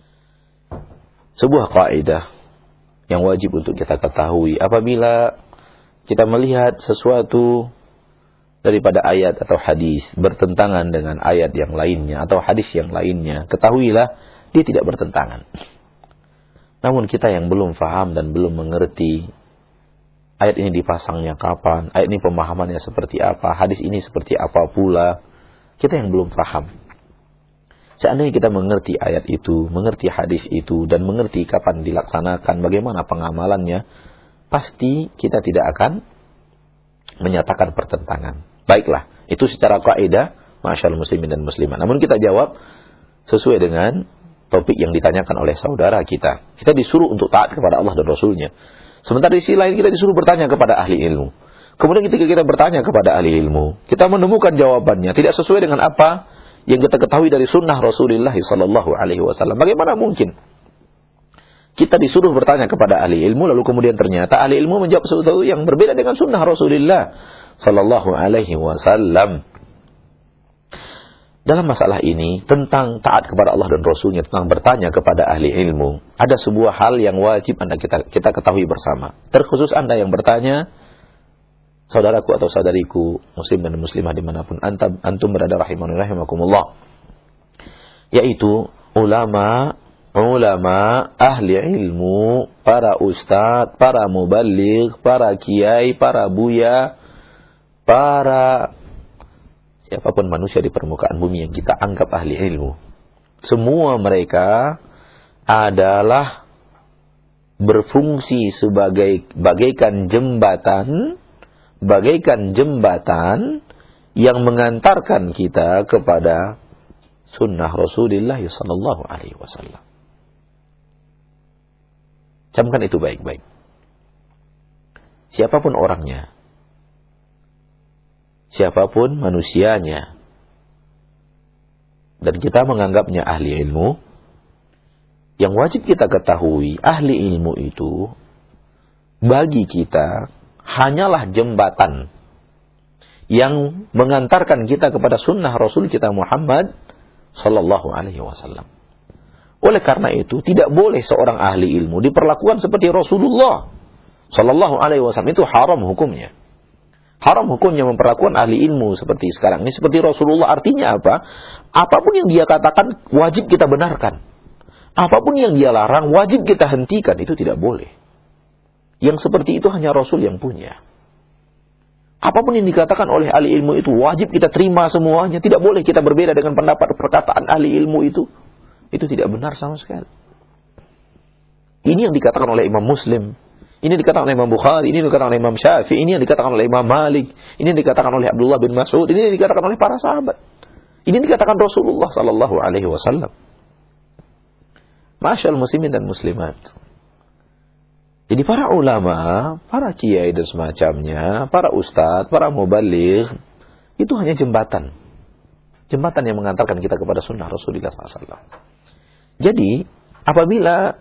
Sebuah kaidah yang wajib untuk kita ketahui, apabila kita melihat sesuatu daripada ayat atau hadis bertentangan dengan ayat yang lainnya atau hadis yang lainnya, ketahuilah dia tidak bertentangan. Namun kita yang belum faham dan belum mengerti ayat ini dipasangnya kapan, ayat ini pemahamannya seperti apa, hadis ini seperti apa pula, kita yang belum faham. Seandainya kita mengerti ayat itu, mengerti hadis itu, dan mengerti kapan dilaksanakan, bagaimana pengamalannya, pasti kita tidak akan menyatakan pertentangan. Baiklah, itu secara kaidah, masyaallah muslimin dan muslimat. Namun kita jawab sesuai dengan topik yang ditanyakan oleh saudara kita. Kita disuruh untuk taat kepada Allah dan Rasulnya. Sementara di sisi lain kita disuruh bertanya kepada ahli ilmu. Kemudian ketika kita bertanya kepada ahli ilmu, kita menemukan jawabannya tidak sesuai dengan apa yang kita ketahui dari sunnah Rasulullah sallallahu alaihi wasallam. Bagaimana mungkin kita disuruh bertanya kepada ahli ilmu, lalu kemudian ternyata ahli ilmu menjawab sesuatu yang berbeda dengan sunnah Rasulullah sallallahu alaihi wasallam. Dalam masalah ini, tentang taat kepada Allah dan Rasulnya, tentang bertanya kepada ahli ilmu, ada sebuah hal yang wajib kita ketahui bersama. Terkhusus Anda yang bertanya, saudaraku atau saudariku, muslim dan muslimah dimanapun antum berada, rahimakumullah. Yaitu ulama, ahli ilmu, para ustadz, para muballigh, para kiai, para buya, para siapapun manusia di permukaan bumi yang kita anggap ahli ilmu. Semua mereka adalah berfungsi sebagai bagaikan jembatan yang mengantarkan kita kepada sunnah Rasulullah sallallahu alaihi wasallam. Camkan itu baik-baik. siapapun orangnya, siapapun manusianya, dan kita menganggapnya ahli ilmu, yang wajib kita ketahui, ahli ilmu itu bagi kita hanyalah jembatan yang mengantarkan kita kepada sunnah Rasul kita Muhammad sallallahu alaihi wasallam. Oleh karena itu, tidak boleh seorang ahli ilmu diperlakukan seperti Rasulullah sallallahu alaihi wasallam. Itu haram hukumnya. Haram hukumnya memperlakukan ahli ilmu seperti sekarang ini, seperti Rasulullah. Artinya apa? Apapun yang dia katakan wajib kita benarkan. Apapun yang dia larang wajib kita hentikan. Itu tidak boleh. Yang seperti itu hanya Rasul yang punya. Apapun yang dikatakan oleh ahli ilmu itu wajib kita terima semuanya. Tidak boleh kita berbeda dengan pendapat perkataan ahli ilmu itu. Itu tidak benar sama sekali. Ini yang dikatakan oleh Imam Muslim. Ini dikatakan oleh Imam Bukhari. Ini dikatakan oleh Imam Syafi'i. Ini yang dikatakan oleh Imam Malik. Ini yang dikatakan oleh Abdullah bin Mas'ud. Ini yang dikatakan oleh para sahabat. Ini yang dikatakan Rasulullah sallallahu alaihi wasallam. Masyaallah muslimin dan muslimat. Jadi para ulama, para kiai dan semacamnya, para ustadz, para mubaligh, itu hanya jembatan. Jembatan yang mengantarkan kita kepada sunnah Rasulullah SAW. Jadi, apabila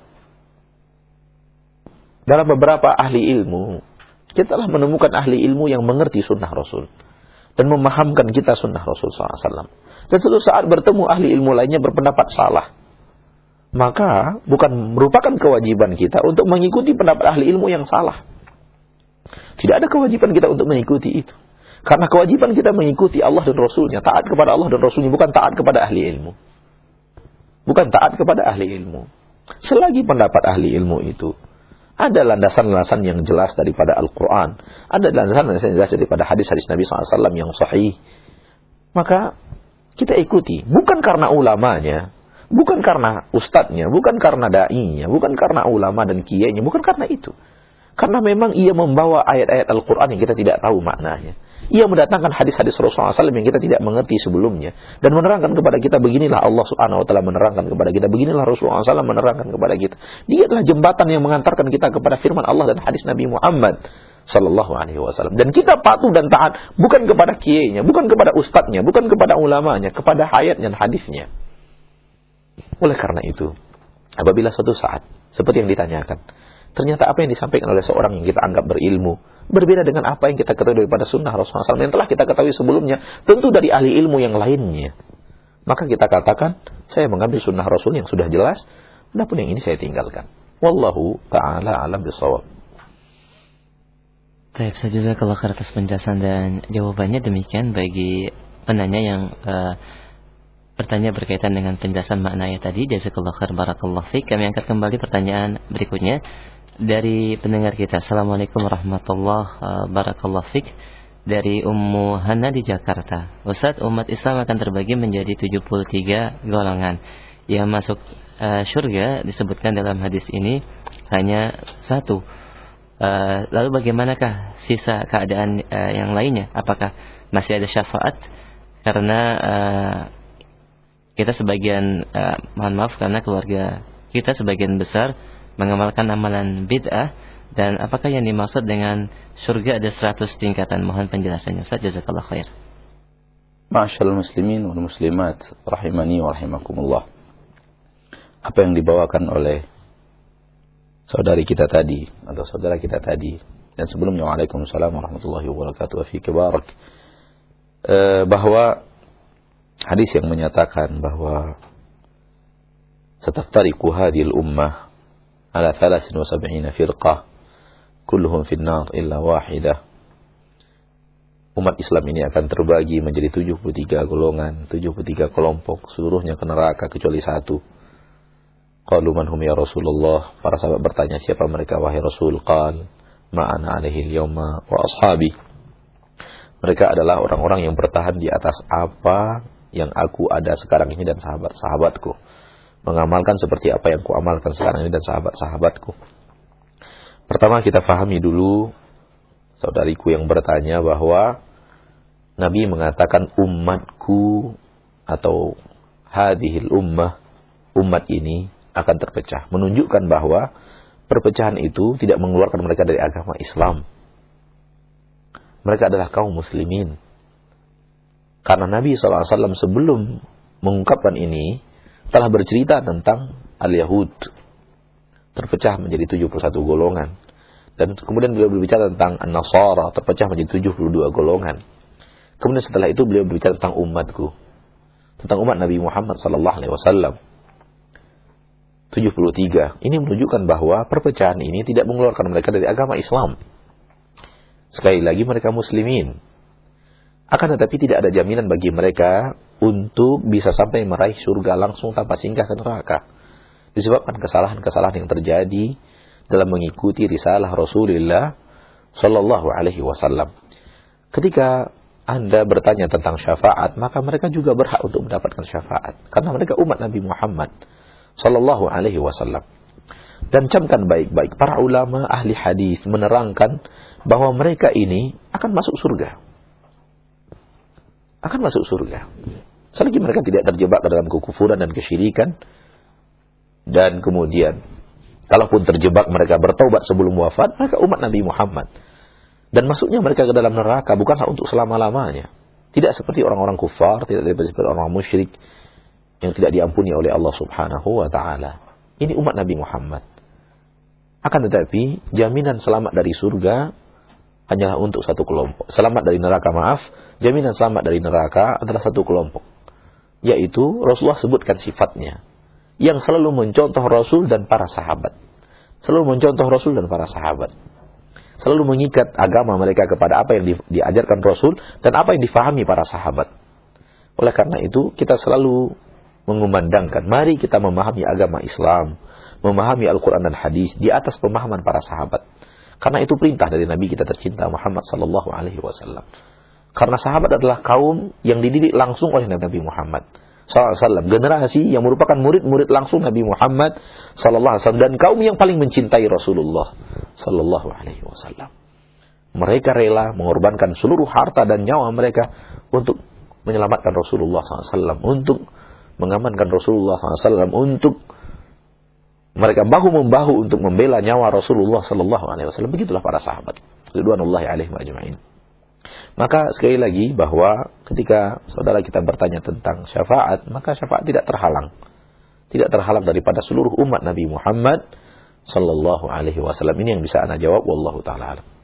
dalam beberapa ahli ilmu, kita telah menemukan ahli ilmu yang mengerti sunnah Rasul. Dan memahamkan kita sunnah Rasul SAW. Dan suatu saat bertemu ahli ilmu lainnya berpendapat salah. Maka bukan merupakan kewajiban kita untuk mengikuti pendapat ahli ilmu yang salah. Tidak ada kewajiban kita untuk mengikuti itu. Karena kewajiban kita mengikuti Allah dan Rasulnya. Taat kepada Allah dan Rasulnya, bukan taat kepada ahli ilmu. Bukan taat kepada ahli ilmu. Selagi pendapat ahli ilmu itu ada landasan-landasan yang jelas daripada Al-Quran, ada landasan-landasan yang jelas daripada hadis-hadis Nabi SAW yang sahih, maka kita ikuti. Bukan karena ulamanya, bukan karena ustadznya, bukan karena da'inya, bukan karena ulama dan kiainya, bukan karena itu. Karena memang ia membawa ayat-ayat Al-Quran yang kita tidak tahu maknanya. Ia mendatangkan hadis-hadis Rasulullah SAW yang kita tidak mengerti sebelumnya. Dan menerangkan kepada kita, beginilah Allah Subhanahu Wa Taala menerangkan kepada kita, beginilah Rasulullah SAW menerangkan kepada kita. Dia adalah jembatan yang mengantarkan kita kepada firman Allah dan hadis Nabi Muhammad Sallallahu Alaihi Wasallam. Dan kita patuh dan taat bukan kepada kiainya, bukan kepada ustadznya, bukan kepada ulamanya, kepada ayat dan hadisnya. Oleh karena itu, apabila suatu saat seperti yang ditanyakan, ternyata apa yang disampaikan oleh seorang yang kita anggap berilmu berbeda dengan apa yang kita ketahui daripada sunnah Rasulullah SAW yang telah kita ketahui sebelumnya, tentu dari ahli ilmu yang lainnya, maka kita katakan, saya mengambil sunnah Rasul yang sudah jelas, adapun yang ini saya tinggalkan. Wallahu ta'ala alam bisawab. Baik, jazakallahu khair atas penjelasan dan jawabannya. Demikian bagi penanya yang bertanya berkaitan dengan penjelasan makna ayat tadi. Jazakallahu khair, barakallahu fiik. Kami angkat kembali pertanyaan berikutnya dari pendengar kita. Assalamualaikum warahmatullahi wabarakatuh. Dari Ummu Hana di Jakarta. Ustaz, umat Islam akan terbagi menjadi 73 golongan. Yang masuk syurga disebutkan dalam hadis ini hanya satu. Lalu bagaimanakah sisa keadaan yang lainnya? Apakah masih ada syafaat? Karena kita sebagian, mohon maaf, karena keluarga kita sebagian besar mengamalkan amalan bid'ah. Dan apakah yang dimaksud dengan surga ada 100 tingkatan? Mohon penjelasannya Ustaz, jazakallahu khair. Ma'asyiral muslimin wal muslimat rahimani wa rahimakumullah. Apa yang dibawakan oleh saudari kita tadi atau saudara kita tadi, dan sebelumnya waalaikumsalam warahmatullahi wabarakatuh wa fiik barak, bahwa hadis yang menyatakan bahwa sataftariqu hadhil ummah ala 73 firqah kulluhum finnar illa wahidah. Umat Islam ini akan terbagi menjadi 73 golongan, 73 kelompok, seluruhnya ke neraka kecuali satu. Qalu man hum ya Rasulullah? Para sahabat bertanya, siapa mereka wahai Rasul? Qal ma ana alaihi al-yawma wa ashabi. Mereka adalah orang-orang yang bertahan di atas apa yang aku ada sekarang ini dan sahabat-sahabatku. Mengamalkan seperti apa yang kuamalkan sekarang ini dan sahabat-sahabatku. Pertama kita fahami dulu, saudariku yang bertanya, bahwa Nabi mengatakan umatku atau hadhil ummah, umat ini akan terpecah. Menunjukkan bahwa perpecahan itu tidak mengeluarkan mereka dari agama Islam. Mereka adalah kaum muslimin. Karena Nabi SAW sebelum mengungkapkan ini telah bercerita tentang al-Yahud terpecah menjadi 71 golongan. Dan kemudian beliau berbicara tentang an-Nasara terpecah menjadi 72 golongan. Kemudian setelah itu beliau berbicara tentang umatku, tentang umat Nabi Muhammad SAW. 73. Ini menunjukkan bahwa perpecahan ini tidak mengeluarkan mereka dari agama Islam. Sekali lagi mereka muslimin. Akan tetapi tidak ada jaminan bagi mereka untuk bisa sampai meraih surga langsung tanpa singgah ke neraka. Disebabkan kesalahan-kesalahan yang terjadi dalam mengikuti risalah Rasulullah Sallallahu Alaihi Wasallam. Ketika Anda bertanya tentang syafaat, maka mereka juga berhak untuk mendapatkan syafaat. Karena mereka umat Nabi Muhammad Sallallahu Alaihi Wasallam. Dan camkan baik-baik, para ulama ahli hadis menerangkan bahwa mereka ini akan masuk surga. Akan masuk surga. Selagi mereka tidak terjebak ke dalam kekufuran dan kesyirikan. Dan kemudian, kalaupun terjebak mereka bertaubat sebelum wafat, mereka umat Nabi Muhammad. Dan masuknya mereka ke dalam neraka bukanlah untuk selama-lamanya. Tidak seperti orang-orang kufar, tidak seperti orang musyrik yang tidak diampuni oleh Allah Subhanahu wa ta'ala. Ini umat Nabi Muhammad. Akan tetapi, jaminan selamat dari surga hanyalah untuk satu kelompok. Selamat dari neraka, jaminan selamat dari neraka adalah satu kelompok. Yaitu Rasulullah sebutkan sifatnya. Yang selalu mencontoh Rasul dan para sahabat. Selalu mencontoh Rasul dan para sahabat. Selalu mengikat agama mereka kepada apa yang diajarkan Rasul dan apa yang difahami para sahabat. Oleh karena itu, kita selalu mengumandangkan, mari kita memahami agama Islam, memahami Al-Quran dan hadis di atas pemahaman para sahabat. Karena itu perintah dari Nabi kita tercinta Muhammad Sallallahu Alaihi Wasallam. Karena sahabat adalah kaum yang dididik langsung oleh Nabi Muhammad Sallallahu Alaihi Wasallam, generasi yang merupakan murid-murid langsung Nabi Muhammad Sallallahu Alaihi Wasallam dan kaum yang paling mencintai Rasulullah Sallallahu Alaihi Wasallam. Mereka rela mengorbankan seluruh harta dan nyawa mereka untuk menyelamatkan Rasulullah SAW, untuk mengamankan Rasulullah SAW, untuk mereka bahu-membahu untuk membela nyawa Rasulullah Sallallahu Alaihi Wasallam. Begitulah para sahabat ridwanullahi alaihim ajma'in. Maka sekali lagi bahwa ketika saudara kita bertanya tentang syafaat, maka syafaat tidak terhalang. Tidak terhalang daripada seluruh umat Nabi Muhammad Sallallahu Alaihi Wasallam. Ini yang bisa ana jawab. Wallahu ta'ala alam.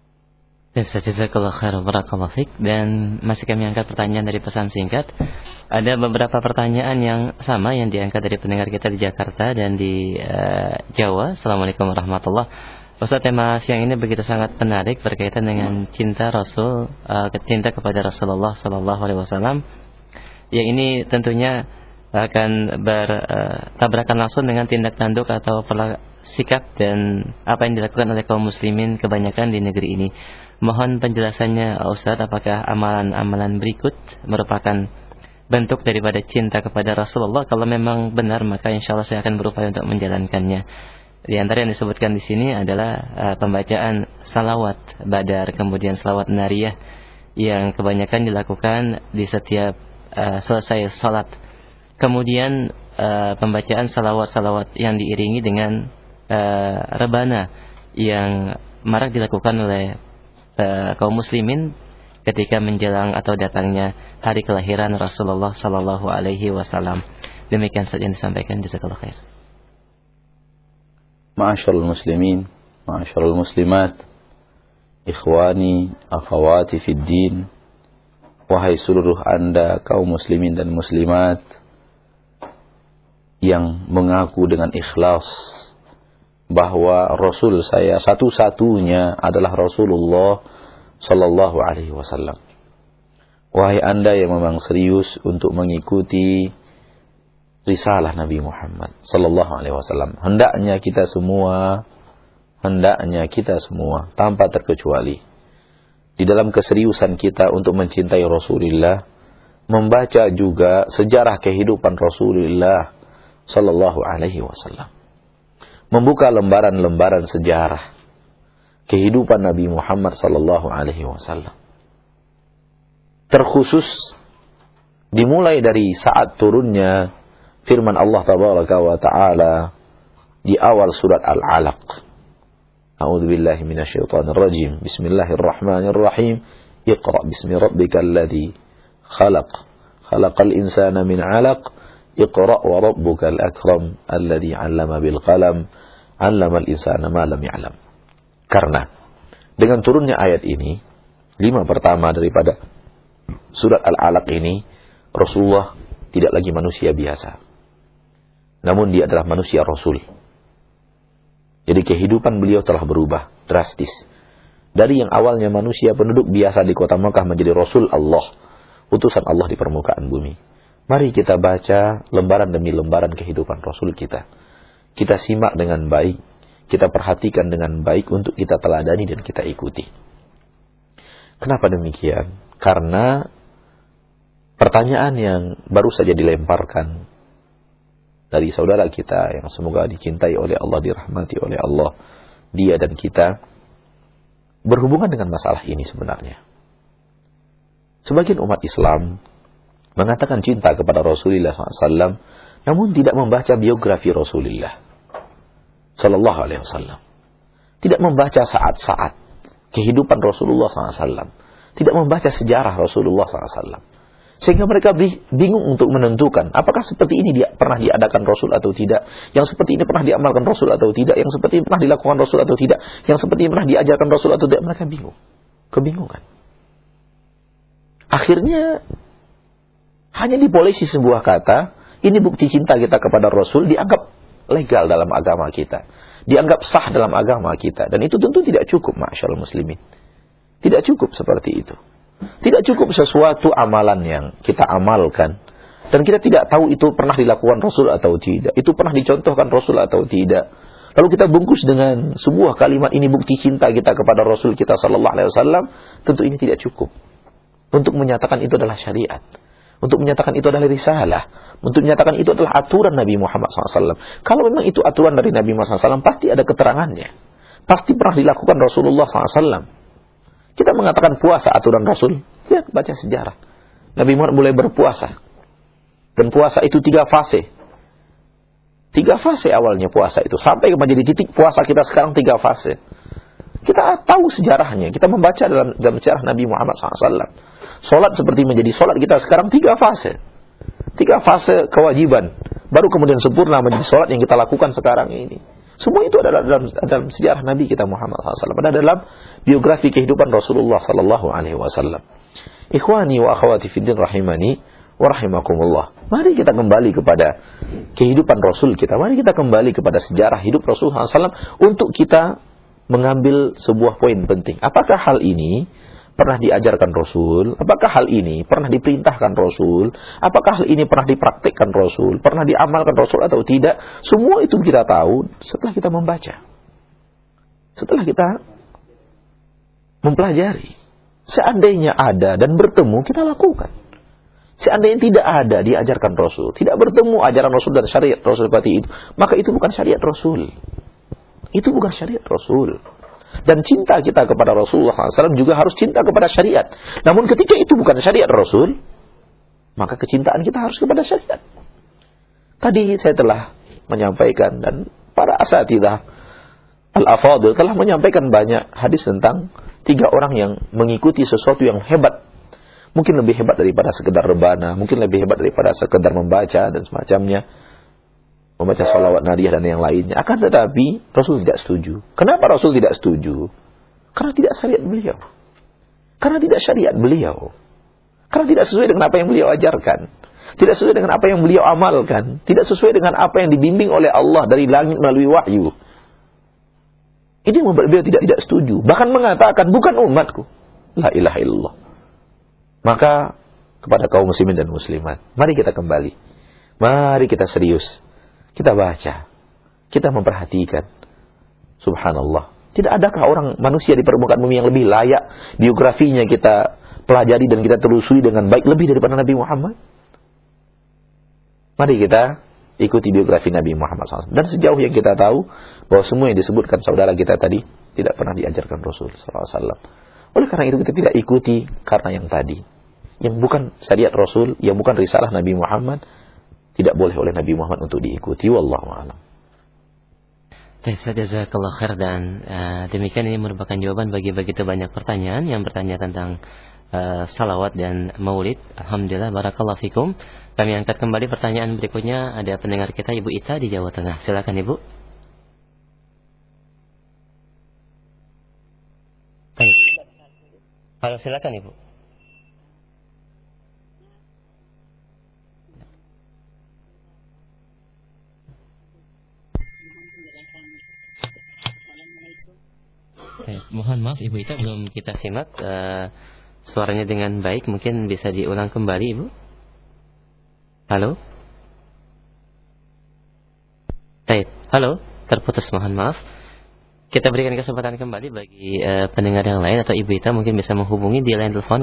Jazakallahu khairan barakallahu fik. Dan masih kami angkat pertanyaan dari pesan singkat. Ada beberapa pertanyaan yang sama yang diangkat dari pendengar kita di Jakarta dan di Jawa. Assalamualaikum warahmatullahi wabarakatuh. Ustaz, tema siang ini begitu sangat menarik berkaitan dengan cinta Rasul, cinta kepada Rasulullah Sallallahu Alaihi Wasallam. Yang ini tentunya akan bertabrakan langsung dengan tindak tanduk atau sikap dan apa yang dilakukan oleh kaum muslimin kebanyakan di negeri ini. Mohon penjelasannya Ustaz, apakah amalan-amalan berikut merupakan bentuk daripada cinta kepada Rasulullah? Kalau memang benar, maka insya Allah saya akan berupaya untuk menjalankannya. Di antara yang disebutkan di sini adalah pembacaan salawat badar, kemudian salawat nariyah yang kebanyakan dilakukan di setiap selesai salat. Kemudian pembacaan salawat-salawat yang diiringi dengan rebana yang marak dilakukan oleh kaum muslimin ketika menjelang atau datangnya hari kelahiran Rasulullah Sallallahu Alaihi Wasallam. Demikian saja yang disampaikan. Jazakallahu khair. Ma'asyiral muslimin, ma'asyiral muslimat, ikhwani, akhawati fid din. Wahai seluruh Anda kaum muslimin dan muslimat yang mengaku dengan ikhlas bahwa Rasul saya satu-satunya adalah Rasulullah Sallallahu Alaihi Wasallam. Wahai Anda yang memang serius untuk mengikuti risalah Nabi Muhammad Sallallahu Alaihi Wasallam, hendaknya kita semua tanpa terkecuali di dalam keseriusan kita untuk mencintai Rasulullah, membaca juga sejarah kehidupan Rasulullah Sallallahu Alaihi Wasallam, membuka lembaran-lembaran sejarah kehidupan Nabi Muhammad Sallallahu Alaihi Wasallam. Terkhusus dimulai dari saat turunnya firman Allah Tabaraka wa Ta'ala di awal surat Al-Alaq. A'udzubillahi minasyaitonirrajim. Bismillahirrahmanirrahim. Iqra bismi rabbikal ladzi khalaq. Khalaqal insana min 'alaq. Iqra wa rabbukal akram alladzi 'allama bil qalam. 'Allamal insana ma lam ya'lam. Karena dengan turunnya ayat ini, 5 pertama daripada surat Al-Alaq ini, Rasulullah tidak lagi manusia biasa. Namun dia adalah manusia Rasul. Jadi kehidupan beliau telah berubah drastis. Dari yang awalnya manusia penduduk biasa di kota Makkah menjadi Rasul Allah, utusan Allah di permukaan bumi. Mari kita baca lembaran demi lembaran kehidupan Rasul kita. Kita simak dengan baik, kita perhatikan dengan baik untuk kita teladani dan kita ikuti. Kenapa demikian? Karena pertanyaan yang baru saja dilemparkan dari saudara kita yang semoga dicintai oleh Allah, dirahmati oleh Allah, dia dan kita, berhubungan dengan masalah ini sebenarnya. Sebagian umat Islam mengatakan cinta kepada Rasulullah SAW, namun tidak membaca biografi Rasulullah Sallallahu Alaihi Wasallam, tidak membaca saat-saat kehidupan Rasulullah SAW, tidak membaca sejarah Rasulullah SAW, sehingga mereka bingung untuk menentukan apakah seperti ini pernah diadakan Rasul atau tidak, yang seperti ini pernah diamalkan Rasul atau tidak, yang seperti ini pernah dilakukan Rasul atau tidak, yang seperti ini pernah diajarkan Rasul atau tidak. Mereka bingung, kebingungan. Akhirnya hanya dipolisi sebuah kata, ini bukti cinta kita kepada Rasul, dianggap legal dalam agama kita, dianggap sah dalam agama kita. Dan itu tentu tidak cukup, ma'asyiral muslimin. Tidak cukup seperti itu. Tidak cukup sesuatu amalan yang kita amalkan dan kita tidak tahu itu pernah dilakukan Rasul atau tidak, itu pernah dicontohkan Rasul atau tidak. Lalu kita bungkus dengan sebuah kalimat, ini bukti cinta kita kepada Rasul kita Sallallahu Alaihi Wasallam. Tentu ini tidak cukup untuk menyatakan itu adalah syariat, untuk menyatakan itu adalah risalah, untuk menyatakan itu adalah aturan Nabi Muhammad SAW. Kalau memang itu aturan dari Nabi Muhammad SAW, pasti ada keterangannya, pasti pernah dilakukan Rasulullah SAW. Kita mengatakan puasa aturan Rasul, ya baca sejarah. Nabi Muhammad mulai berpuasa. Dan puasa itu 3 fase. 3 fase awalnya puasa itu. Sampai menjadi titik puasa kita sekarang 3 fase. Kita tahu sejarahnya. Kita membaca dalam sejarah Nabi Muhammad SAW. Solat seperti menjadi solat kita sekarang 3 fase. 3 fase kewajiban. Baru kemudian sempurna menjadi solat yang kita lakukan sekarang ini. Semua itu adalah dalam sejarah Nabi kita Muhammad SAW. Ada dalam biografi kehidupan Rasulullah Sallallahu Alaihi Wasallam. Ikhwani wa akhwati fiddin rahimani wa rahimakumullah. Mari kita kembali kepada kehidupan Rasul kita. Mari kita kembali kepada sejarah hidup Rasulullah SAW untuk kita mengambil sebuah poin penting. Apakah hal ini pernah diajarkan Rasul? Apakah hal ini pernah diperintahkan Rasul? Apakah hal ini pernah dipraktikkan Rasul? Pernah diamalkan Rasul atau tidak? Semua itu kita tahu setelah kita membaca, setelah kita mempelajari. Seandainya ada dan bertemu, kita lakukan. Seandainya tidak ada diajarkan Rasul, tidak bertemu ajaran Rasul dan syariat Rasul seperti itu, maka itu bukan syariat Rasul. Itu bukan syariat Rasul. Dan cinta kita kepada Rasulullah SAW juga harus cinta kepada syariat. Namun ketika itu bukan syariat Rasul, maka kecintaan kita harus kepada syariat. Tadi saya telah menyampaikan dan para asatidzah al-afadil telah menyampaikan banyak hadis tentang 3 orang yang mengikuti sesuatu yang hebat. Mungkin lebih hebat daripada sekedar rebana, mungkin lebih hebat daripada sekedar membaca dan semacamnya. Membaca salawat nariyah dan yang lainnya. Akan tetapi Rasul tidak setuju. Kenapa Rasul tidak setuju? Karena tidak syariat beliau. Karena tidak syariat beliau. Karena tidak sesuai dengan apa yang beliau ajarkan. Tidak sesuai dengan apa yang beliau amalkan. Tidak sesuai dengan apa yang dibimbing oleh Allah dari langit melalui wahyu. Ini membuat beliau tidak setuju. Bahkan mengatakan, bukan umatku. La ilaha illallah. Maka kepada kaum muslimin dan muslimat, mari kita kembali. Mari kita serius. Kita baca, kita memperhatikan. Subhanallah. Tidak adakah orang manusia di permukaan bumi yang lebih layak biografinya kita pelajari dan kita telusuri dengan baik lebih daripada Nabi Muhammad? Mari kita ikuti biografi Nabi Muhammad SAW. Dan sejauh yang kita tahu bahwa semua yang disebutkan saudara kita tadi tidak pernah diajarkan Rasul SAW. Oleh karena itu kita tidak ikuti karena yang tadi, yang bukan syariat Rasul, yang bukan risalah Nabi Muhammad, tidak boleh oleh Nabi Muhammad untuk diikuti. Wallahu a'lam. Jazakallah khair, dan demikian ini merupakan jawaban bagi begitu banyak pertanyaan yang bertanya tentang salawat dan maulid. Alhamdulillah, barakallahu fikum. Kami angkat kembali pertanyaan berikutnya. Ada pendengar kita Ibu Ita di Jawa Tengah. Silakan Ibu. Baik. Halo, silakan Ibu. Mohon maaf Ibu Ita, belum kita simak suaranya dengan baik. Mungkin bisa diulang kembali Ibu. Halo. Baik. Halo, terputus, mohon maaf. Kita berikan kesempatan kembali bagi pendengar yang lain atau Ibu Ita mungkin bisa menghubungi di line telepon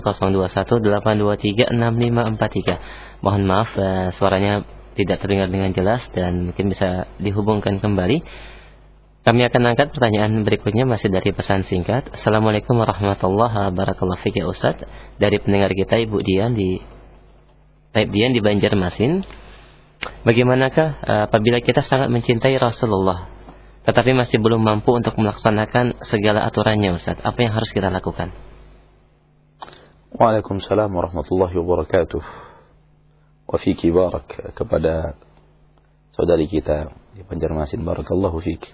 0218236543. Mohon maaf, suaranya tidak terdengar dengan jelas dan mungkin bisa dihubungkan kembali. Kami akan angkat pertanyaan berikutnya masih dari pesan singkat. Assalamualaikum warahmatullahi wabarakatuh. Fikir Ustaz, dari pendengar kita Ibu Dian di Banjarmasin. Bagaimanakah apabila kita sangat mencintai Rasulullah tetapi masih belum mampu untuk melaksanakan segala aturannya, Ustaz? Apa yang harus kita lakukan? Waalaikumsalam warahmatullahi wabarakatuh. Wa fiki barak, kepada saudari kita di Banjarmasin, barakallahu fiki.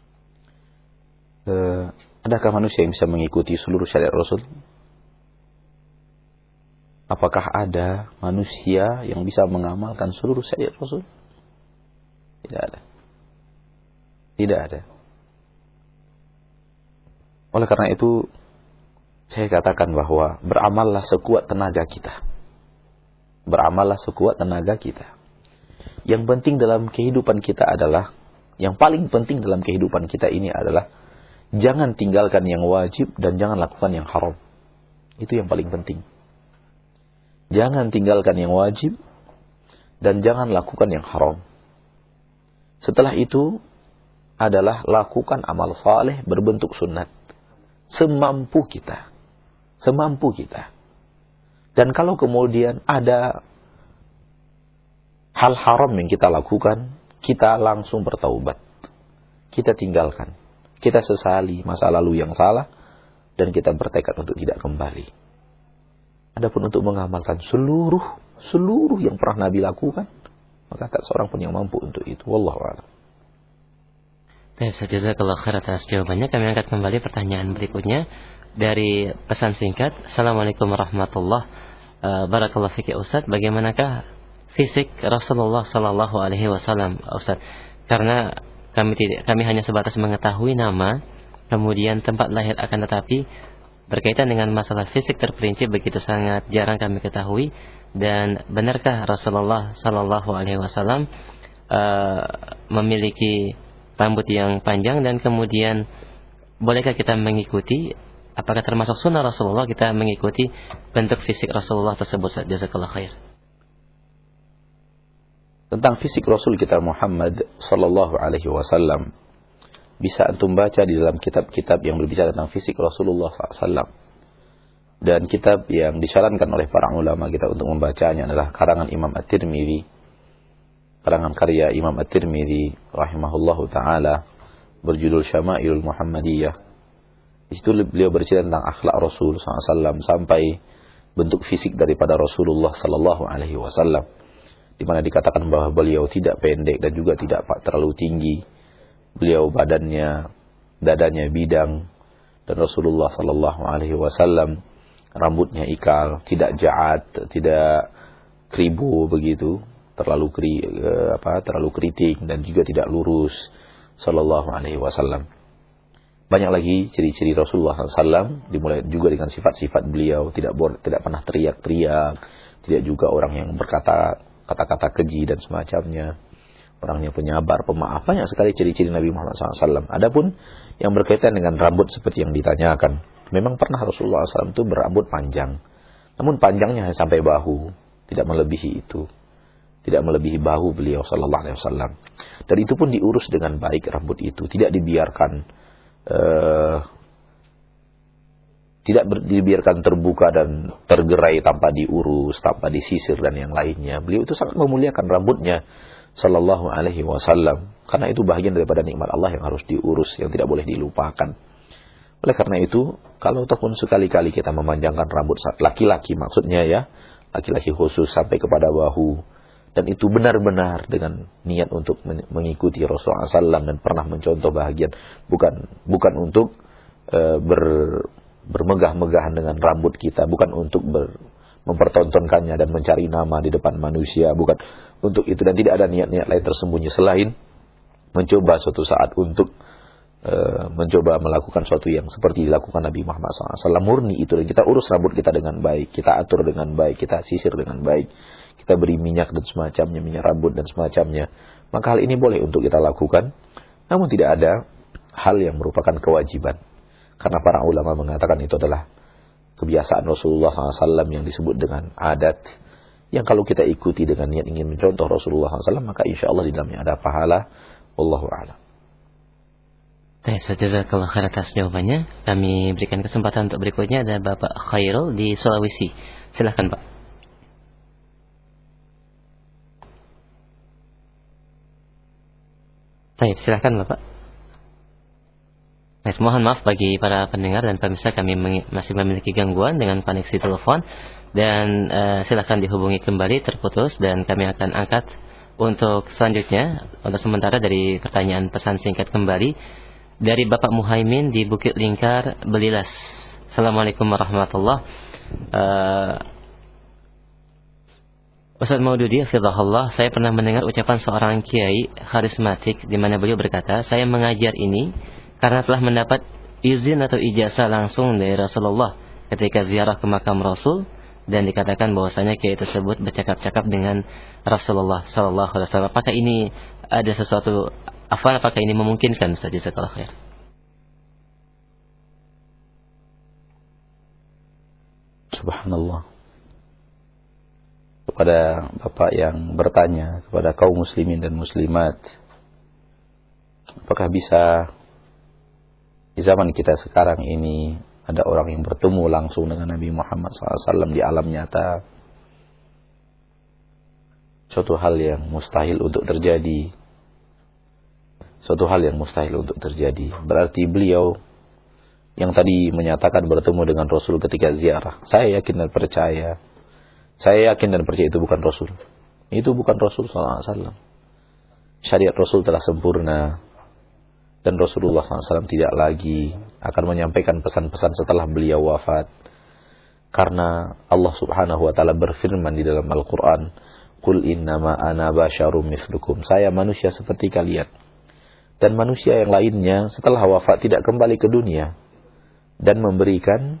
Adakah manusia yang bisa mengikuti seluruh syariat Rasul? Apakah ada manusia yang bisa mengamalkan seluruh syariat Rasul? Tidak ada. Tidak ada. Oleh karena itu, saya katakan bahwa beramallah sekuat tenaga kita. Beramallah sekuat tenaga kita. Yang penting dalam kehidupan kita adalah, yang paling penting dalam kehidupan kita ini adalah, jangan tinggalkan yang wajib dan jangan lakukan yang haram. Itu yang paling penting. Jangan tinggalkan yang wajib dan jangan lakukan yang haram. Setelah itu adalah lakukan amal saleh berbentuk sunnat. Semampu kita. Semampu kita. Dan kalau kemudian ada hal haram yang kita lakukan, kita langsung bertaubat. Kita tinggalkan. Kita sesali masa lalu yang salah dan kita bertekad untuk tidak kembali. Adapun untuk mengamalkan seluruh yang pernah Nabi lakukan, maka tak seorang pun yang mampu untuk itu. Wallahu a'lam. Baik, jazakallahu khair atas jawabannya. Kami angkat kembali pertanyaan berikutnya dari pesan singkat. Assalamualaikum warahmatullahi barakallahu fiki Ustaz. Bagaimanakah fisik Rasulullah sallallahu alaihi wasallam, Ustaz? Karena kami hanya sebatas mengetahui nama, kemudian tempat lahir, akan tetapi berkaitan dengan masalah fisik terperinci begitu sangat jarang kami ketahui. Dan benarkah Rasulullah sallallahu alaihi wasallam memiliki rambut yang panjang, dan kemudian bolehkah kita mengikuti, apakah termasuk sunnah Rasulullah kita mengikuti bentuk fisik Rasulullah tersebut? Jazakallahu khair. Tentang fisik Rasul kita Muhammad sallallahu alaihi wasallam, bisa antum baca di dalam kitab-kitab yang berbicara tentang fisik Rasulullah SAW. Dan kitab yang disarankan oleh para ulama kita untuk membacanya adalah karangan Imam At-Tirmidzi, karangan karya Imam At-Tirmidzi rahimahullahu taala, berjudul Syama'ilul Muhammadiyah. Di situ beliau bercerita tentang akhlak Rasul SAW sampai bentuk fisik daripada Rasulullah sallallahu alaihi wasallam, di mana dikatakan bahwa beliau tidak pendek dan juga tidak terlalu tinggi. Beliau dadanya bidang, dan Rasulullah sallallahu alaihi wasallam rambutnya ikal, tidak jaat, tidak kribo begitu, terlalu keriting dan juga tidak lurus sallallahu alaihi wasallam. Banyak lagi ciri-ciri Rasulullah SAW, dimulai juga dengan sifat-sifat beliau, tidak pernah teriak-teriak, tidak juga orang yang berkata kata-kata keji dan semacamnya. Orangnya penyabar, pemaaf. Banyak sekali ciri-ciri Nabi Muhammad SAW. Adapun yang berkaitan dengan rambut seperti yang ditanyakan, memang pernah Rasulullah SAW itu berambut panjang. Namun panjangnya hanya sampai bahu, tidak melebihi itu. Tidak melebihi bahu beliau sallallahu alaihi wasallam. Dan itu pun diurus dengan baik rambut itu, tidak dibiarkan dibiarkan terbuka dan tergerai tanpa diurus, tanpa disisir dan yang lainnya. Beliau itu sangat memuliakan rambutnya sallallahu alaihi wasallam. Karena itu bagian daripada nikmat Allah yang harus diurus, yang tidak boleh dilupakan. Oleh karena itu, kalau ataupun sekali-kali kita memanjangkan rambut laki-laki, maksudnya ya, laki-laki khusus sampai kepada bahu, dan itu benar-benar dengan niat untuk mengikuti Rasulullah SAW dan pernah mencontoh bahagian, bukan untuk bermegah-megahan dengan rambut kita, bukan untuk mempertontonkannya dan mencari nama di depan manusia, bukan untuk itu, dan tidak ada niat-niat lain tersembunyi selain mencoba suatu saat untuk mencoba melakukan sesuatu yang seperti dilakukan Nabi Muhammad SAW, murni itu, dan kita urus rambut kita dengan baik, kita atur dengan baik, kita sisir dengan baik, kita beri minyak dan semacamnya, minyak rambut dan semacamnya, maka hal ini boleh untuk kita lakukan. Namun tidak ada hal yang merupakan kewajiban, karena para ulama mengatakan itu adalah kebiasaan Rasulullah SAW yang disebut dengan adat, yang kalau kita ikuti dengan niat ingin mencontoh Rasulullah SAW, maka insya Allah di dalamnya ada pahala. Wallahu a'lam. Baik, jazakallahu khair atas jawabannya. Kami berikan kesempatan untuk berikutnya, ada Bapak Khairul di Sulawesi. Silahkan Pak. Baik, silahkan Bapak. Baik, mohon maaf bagi para pendengar dan pemirsa, kami masih memiliki gangguan dengan koneksi telepon, dan silahkan dihubungi kembali, terputus, dan kami akan angkat untuk selanjutnya, untuk sementara dari pertanyaan pesan singkat kembali dari Bapak Muhaimin di Bukit Lingkar, Belilas. Assalamualaikum warahmatullahi wabarakatuh. Ustaz Maududi hafizahullah, saya pernah mendengar ucapan seorang kiai karismatik di mana beliau berkata, saya mengajar ini karena telah mendapat izin atau ijazah langsung dari Rasulullah ketika ziarah ke makam Rasul, dan dikatakan bahwasanya kiai tersebut bercakap-cakap dengan Rasulullah sallallahu alaihi wasallam. Apakah ini ada sesuatu, apakah ini memungkinkan Ustaz? Jazakallahu khair. Subhanallah. Kepada Bapak yang bertanya, kepada kaum muslimin dan muslimat, apakah bisa di zaman kita sekarang ini ada orang yang bertemu langsung dengan Nabi Muhammad SAW di alam nyata? Suatu hal yang mustahil untuk terjadi. Suatu hal yang mustahil untuk terjadi. Berarti beliau yang tadi menyatakan bertemu dengan Rasul ketika ziarah, saya yakin dan percaya. Saya yakin dan percaya itu bukan Rasul. Itu bukan Rasul SAW. Syariat Rasul telah sempurna. Dan Rasulullah SAW tidak lagi akan menyampaikan pesan-pesan setelah beliau wafat. Karena Allah Subhanahu wa ta'ala berfirman di dalam Al-Quran, Qul innama ana basyarum mislukum. Saya manusia seperti kalian. Dan manusia yang lainnya setelah wafat tidak kembali ke dunia. Dan memberikan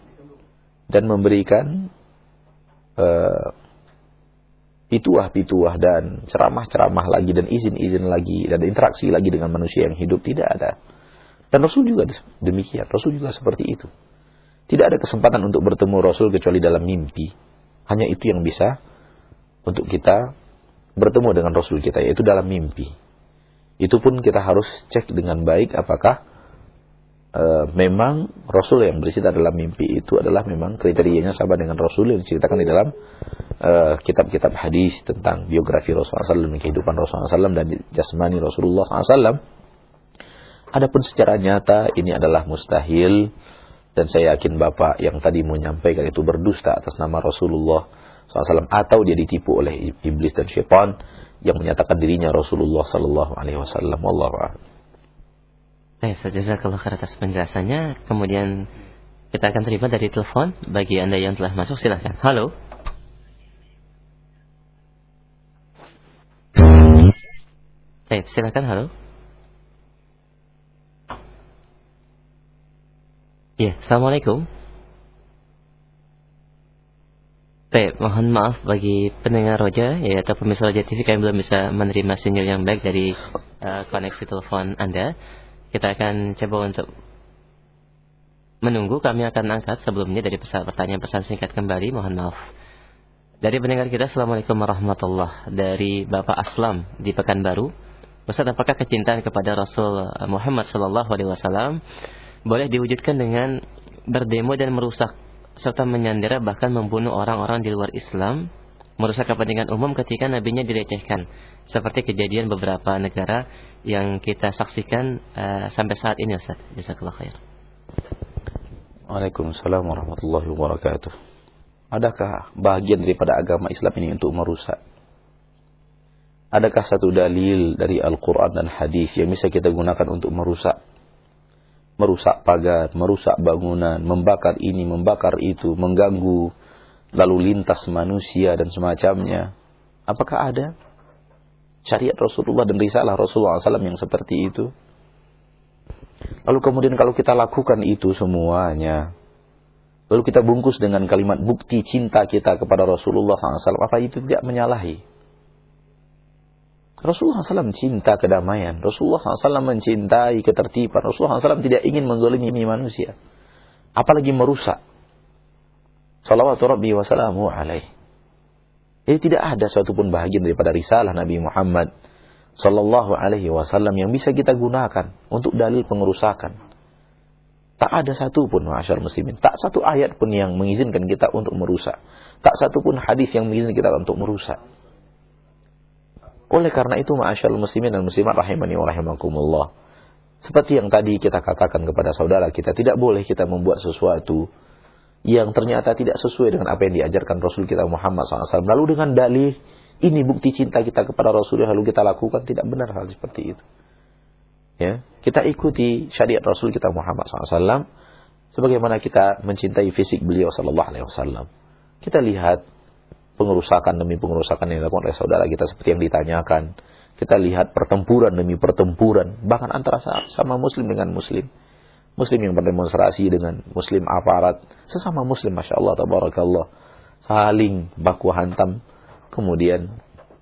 pituah-pituah dan ceramah-ceramah lagi dan izin-izin lagi dan interaksi lagi dengan manusia yang hidup, tidak ada. Dan Rasul juga demikian. Rasul juga seperti itu. Tidak ada kesempatan untuk bertemu Rasul kecuali dalam mimpi. Hanya itu yang bisa untuk kita bertemu dengan Rasul kita, yaitu dalam mimpi. Itu pun kita harus cek dengan baik apakah memang Rasul yang bercerita dalam mimpi itu adalah memang kriterianya sama dengan Rasul yang diceritakan di dalam kitab-kitab hadis tentang biografi Rasulullah SAW dan kehidupan Rasulullah SAW dan jasmani Rasulullah SAW. Adapun secara nyata ini adalah mustahil, dan saya yakin Bapak yang tadi menyampaikan itu berdusta atas nama Rasulullah SAW, atau dia ditipu oleh iblis dan syaitan yang menyatakan dirinya Rasulullah SAW. Wallahu a'lam. Jazakallahu khair atas penjelasannya. Kemudian kita akan terima dari telepon. Bagi Anda yang telah masuk, silahkan. Halo. Silakan. Halo. Ya, assalamualaikum. Mohon maaf bagi pendengar Roja atau pemirsa Roja TV, kami belum bisa menerima sinyal yang baik dari koneksi telepon Anda. Kita akan coba untuk menunggu. Kami akan angkat sebelumnya dari pertanyaan pesan singkat kembali. Mohon maaf. Dari pendengar kita, assalamualaikum warahmatullahi, dari Bapak Aslam di Pekanbaru. Ustaz, apakah kecintaan kepada Rasul Muhammad SAW boleh diwujudkan dengan berdemo dan merusak serta menyandera bahkan membunuh orang-orang di luar Islam merusak kepentingan umum ketika nabinya dilecehkan. Seperti kejadian beberapa negara yang kita saksikan sampai saat ini, Ustaz. Jazakallahu khair. Waalaikumsalam warahmatullahi wabarakatuh. Adakah bagian daripada agama Islam ini untuk merusak? Adakah satu dalil dari Al-Quran dan hadis yang bisa kita gunakan untuk merusak? Merusak pagar, merusak bangunan, membakar ini, membakar itu, mengganggu lalu lintas manusia dan semacamnya. Apakah ada syariat Rasulullah dan risalah Rasulullah SAW yang seperti itu? Lalu kemudian kalau kita lakukan itu semuanya, lalu kita bungkus dengan kalimat bukti cinta kita kepada Rasulullah SAW, apa itu tidak menyalahi? Rasulullah SAW cinta kedamaian, Rasulullah SAW mencintai ketertiban, Rasulullah SAW tidak ingin menzalimi manusia, apalagi merusak. Salawatu Rabbi wa salamu alaih. Jadi tidak ada suatu pun bahagian daripada risalah Nabi Muhammad Sallallahu Alaihi Wasallam yang bisa kita gunakan untuk dalil pengerusakan. Tak ada satu pun, ma'asyar muslimin, tak satu ayat pun yang mengizinkan kita untuk merusak, tak satu pun hadis yang mengizinkan kita untuk merusak. Oleh karena itu, ma'asyar muslimin dan muslimat rahimani wa rahimakumullah, seperti yang tadi kita katakan kepada saudara kita, tidak boleh kita membuat sesuatu yang ternyata tidak sesuai dengan apa yang diajarkan Rasul kita Muhammad SAW, lalu dengan dalih ini bukti cinta kita kepada Rasulullah, lalu kita lakukan, tidak benar hal seperti itu. Ya, kita ikuti syariat Rasul kita Muhammad SAW, sebagaimana kita mencintai fisik beliau Sallallahu Alaihi Wasallam. Kita lihat pengerusakan demi pengerusakan yang dilakukan oleh saudara kita seperti yang ditanyakan. Kita lihat pertempuran demi pertempuran, bahkan antara sama Muslim dengan Muslim. Muslim yang berdemonstrasi dengan Muslim aparat, sesama Muslim, Masya Allah, Tabarakallah, saling baku hantam, kemudian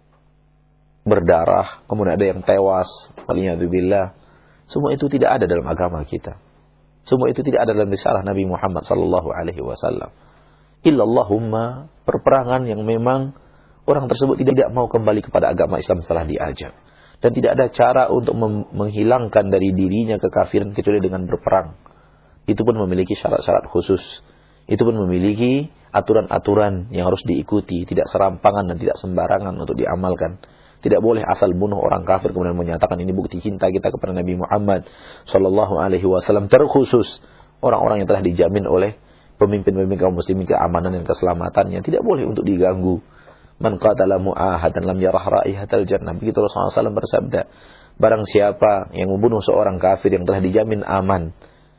berdarah, kemudian ada yang tewas, waliyadzubillah. Semua itu tidak ada dalam agama kita. Semua itu tidak ada dalam risalah Nabi Muhammad sallallahu alaihi wasallam. Illallahumma perperangan yang memang orang tersebut tidak mau kembali kepada agama Islam setelah diajak. Dan tidak ada cara untuk menghilangkan dari dirinya kekafiran kecuali dengan berperang. Itu pun memiliki syarat-syarat khusus. Itu pun memiliki aturan-aturan yang harus diikuti, tidak serampangan dan tidak sembarangan untuk diamalkan. Tidak boleh asal bunuh orang kafir kemudian menyatakan ini bukti cinta kita kepada Nabi Muhammad sallallahu alaihi wasallam, terkhusus orang-orang yang telah dijamin oleh pemimpin-pemimpin kaum muslimin keamanan dan keselamatannya, tidak boleh untuk diganggu. Man qatala mu'ahadan lam yarah raihatal jannah. Begitu Rasulullah SAW bersabda, barang siapa yang membunuh seorang kafir yang telah dijamin aman,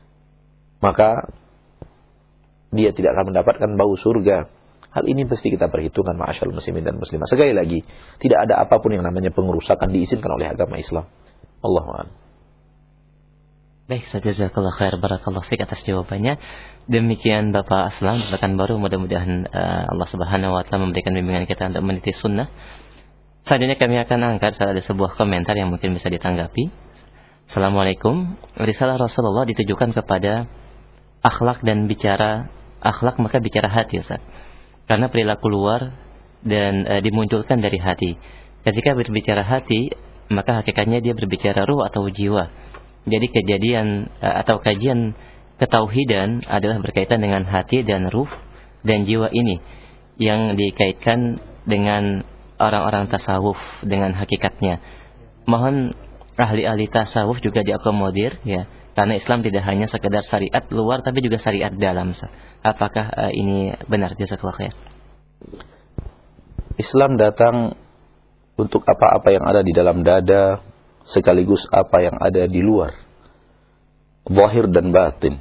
maka dia tidak akan mendapatkan bau surga. Hal ini pasti kita perhitungkan, ma'asyarul muslimin dan muslimah. Sekali lagi, tidak ada apapun yang namanya pengerusakan diizinkan oleh agama Islam. Allahu a'lam. Baik, jazakallahu khair, barakallahu fiik atas jawabannya. Demikian Bapak Aslam, rekan baru, mudah-mudahan Allah Subhanahu wa taala memberikan bimbingan kita untuk meniti sunnah. Selanjutnya kami akan angkat ada sebuah komentar yang mungkin bisa ditanggapi. Assalamualaikum. Risalah Rasulullah ditujukan kepada akhlak dan bicara akhlak, maka bicara hati, Ustaz. Karena perilaku luar dan dimunculkan dari hati. Ketika berbicara hati, maka hakikatnya dia berbicara ruh atau jiwa. Jadi kejadian atau kajian ketauhidan adalah berkaitan dengan hati dan ruh dan jiwa ini yang dikaitkan dengan orang-orang tasawuf dengan hakikatnya. Mohon ahli-ahli tasawuf juga diakomodir ya, karena Islam tidak hanya sekedar syariat luar tapi juga syariat dalam. Apakah ini benar? Jazakallahu khair. Islam datang untuk apa-apa yang ada di dalam dada sekaligus apa yang ada di luar, zahir dan batin.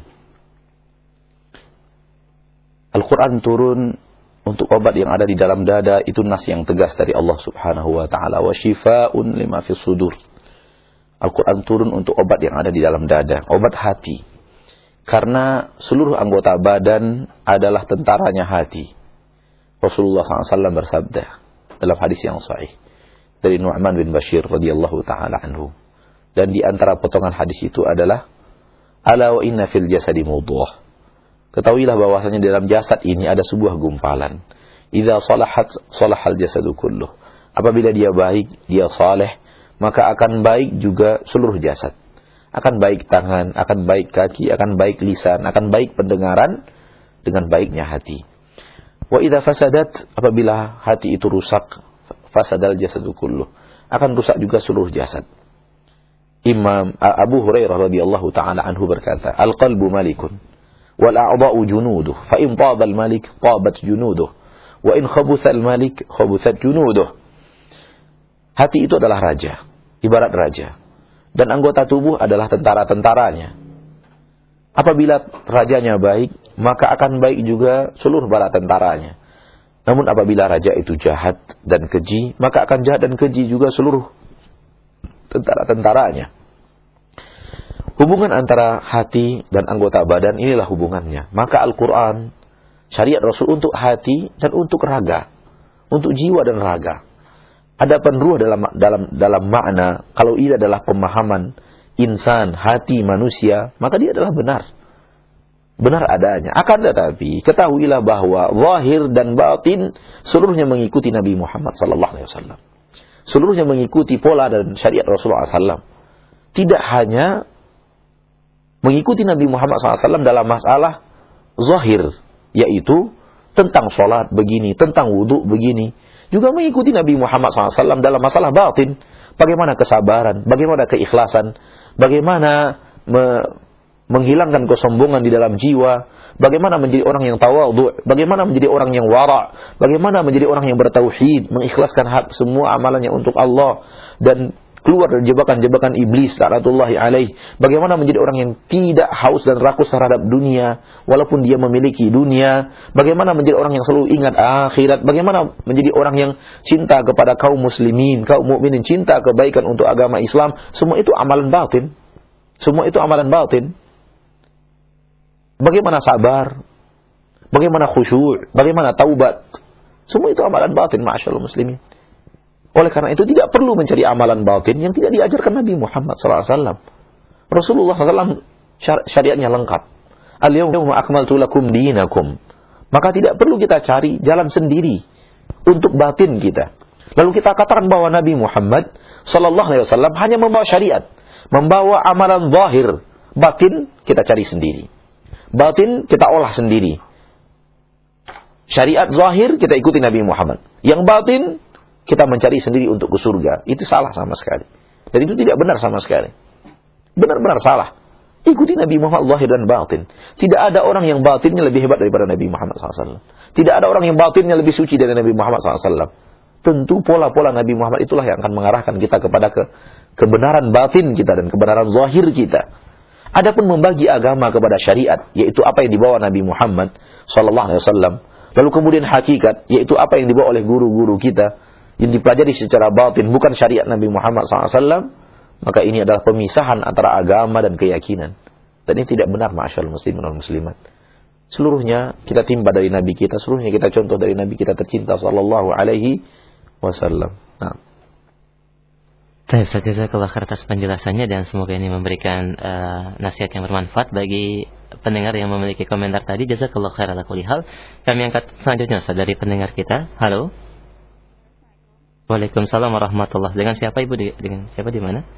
Al-Quran turun untuk obat yang ada di dalam dada, itu nas yang tegas dari Allah Subhanahu wa taala, wa shifaa'un lima fis sudur. Al-Quran turun untuk obat yang ada di dalam dada, obat hati. Karena seluruh anggota badan adalah tentaranya hati. Rasulullah SAW bersabda dalam hadis yang sahih dari Nu'man bin Bashir radhiyallahu taala anhu. Dan di antara potongan hadis itu adalah ala wa inna fil jasadi mudghah. Ketahuilah bahwasanya dalam jasad ini ada sebuah gumpalan. Idza salahat salahal jasadu kulluh. Apabila dia baik, dia saleh, maka akan baik juga seluruh jasad. Akan baik tangan, akan baik kaki, akan baik lisan, akan baik pendengaran dengan baiknya hati. Wa idza fasadat, apabila hati itu rusak, fasadal jasadu kulluh, akan rusak juga seluruh jasad. Imam Abu Hurairah radhiyallahu taala anhu berkata, "Al-qalbu malikun wal a'dha'u junuduh, fa in taba al-malik tabat junuduh, wa in khabutha al-malik khabuthat junuduh." Hati itu adalah raja, ibarat raja, dan anggota tubuh adalah tentara-tentaranya. Apabila rajanya baik, maka akan baik juga seluruh bala tentaranya. Namun apabila raja itu jahat dan keji, maka akan jahat dan keji juga seluruh tentara-tentaranya. Hubungan antara hati dan anggota badan, inilah hubungannya. Maka Al-Quran, syariat Rasul untuk hati dan untuk raga, untuk jiwa dan raga. Adapun ruh dalam makna, kalau ini adalah pemahaman insan, hati manusia, maka dia adalah benar adanya. Akan tetapi ketahuilah bahwa zahir dan batin seluruhnya mengikuti Nabi Muhammad sallallahu alaihi wasallam. Seluruhnya mengikuti pola dan syariat Rasulullah SAW. Tidak hanya mengikuti Nabi Muhammad SAW dalam masalah zahir, yaitu tentang sholat begini, tentang wudhu begini. Juga mengikuti Nabi Muhammad SAW dalam masalah batin. Bagaimana kesabaran, bagaimana keikhlasan, bagaimana menghilangkan kesombongan di dalam jiwa, bagaimana menjadi orang yang tawadhu', bagaimana menjadi orang yang wara', bagaimana menjadi orang yang bertauhid, mengikhlaskan semua amalannya untuk Allah dan keluar dari jebakan-jebakan iblis laknatullahi alaih. Bagaimana menjadi orang yang tidak haus dan rakus terhadap dunia walaupun dia memiliki dunia. Bagaimana menjadi orang yang selalu ingat akhirat. Bagaimana menjadi orang yang cinta kepada kaum muslimin, kaum mukminin, cinta kebaikan untuk agama Islam. Semua itu amalan batin. Semua itu amalan batin. Bagaimana sabar, bagaimana khusyuk, bagaimana taubat. Semua itu amalan batin, ma'asyarul muslimin. Oleh karena itu tidak perlu mencari amalan batin yang tidak diajarkan Nabi Muhammad SAW. Rasulullah SAW syariatnya lengkap. Al-yawma akmaltu lakum dinakum. Maka tidak perlu kita cari jalan sendiri untuk batin kita. Lalu kita katakan bahwa Nabi Muhammad SAW hanya membawa syariat, membawa amalan zahir. Batin kita cari sendiri. Batin kita olah sendiri. Syariat zahir kita ikuti Nabi Muhammad. Yang batin kita mencari sendiri untuk ke surga. Itu salah sama sekali. Dan itu tidak benar sama sekali. Benar-benar salah. Ikuti Nabi Muhammad zahir dan batin. Tidak ada orang yang batinnya lebih hebat daripada Nabi Muhammad SAW. Tidak ada orang yang batinnya lebih suci dari Nabi Muhammad SAW. Tentu pola-pola Nabi Muhammad itulah yang akan mengarahkan kita kepada kebenaran batin kita dan kebenaran zahir kita. Adapun membagi agama kepada syariat, yaitu apa yang dibawa Nabi Muhammad SAW. Lalu kemudian hakikat, yaitu apa yang dibawa oleh guru-guru kita, yang dipelajari secara batin, bukan syariat Nabi Muhammad SAW, maka ini adalah pemisahan antara agama dan keyakinan. Dan ini tidak benar, ma'asyarul muslimin wal muslimat. Seluruhnya kita timba dari Nabi kita, seluruhnya kita contoh dari Nabi kita tercinta sallallahu alaihi wasallam. Nah. Baik, jazakallah khair atas penjelasannya dan semoga ini memberikan nasihat yang bermanfaat bagi pendengar yang memiliki komentar tadi. Jazakallah khair ala kulli hal. Kami angkat selanjutnya dari pendengar kita. Halo. Waalaikumsalam warahmatullahi. Dengan siapa Ibu? Dengan siapa di mana?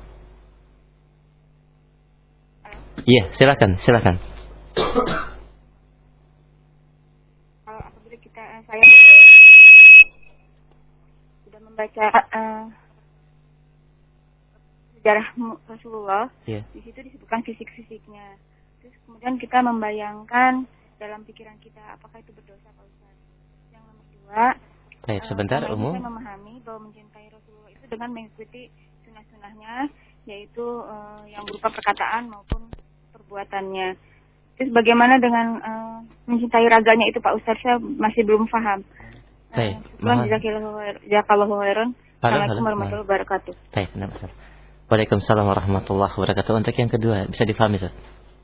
Iya, silakan. Apabila saya sudah membaca sejarah Rasulullah, di situ disebutkan fisik-fisiknya. Terus kemudian kita membayangkan dalam pikiran kita apakah itu berdosa atau Ustaz. Yang nomor dua, sebentar, Umum. Saya memahami bahwa mencintai Rasulullah itu dengan mengikuti sunnah-sunnahnya, yaitu yang berupa perkataan maupun perbuatannya. Terus bagaimana dengan mencintai raganya itu Pak Ustaz? Saya masih belum paham. Jazakallahu khairan. Assalamualaikum warahmatullahi wabarakatuh. Waalaikumsalam warahmatullahi wabarakatuh. Untuk yang kedua bisa difahami Ustaz?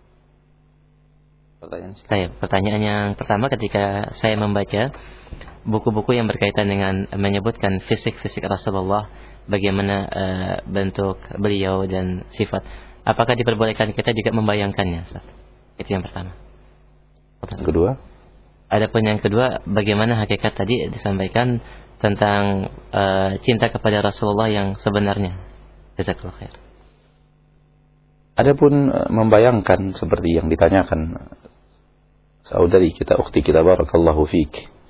Pertanyaan yang pertama, ketika saya membaca buku-buku yang berkaitan dengan menyebutkan fisik-fisik Rasulullah, bagaimana bentuk beliau dan sifat, apakah diperbolehkan kita juga membayangkannya, Ustaz? Itu yang pertama. Kedua, adapun yang kedua, bagaimana hakikat tadi disampaikan tentang cinta kepada Rasulullah yang sebenarnya? Jazakallahu khair. Adapun membayangkan seperti yang ditanyakan saudari kita, ukhti kita, barakallahu fiik,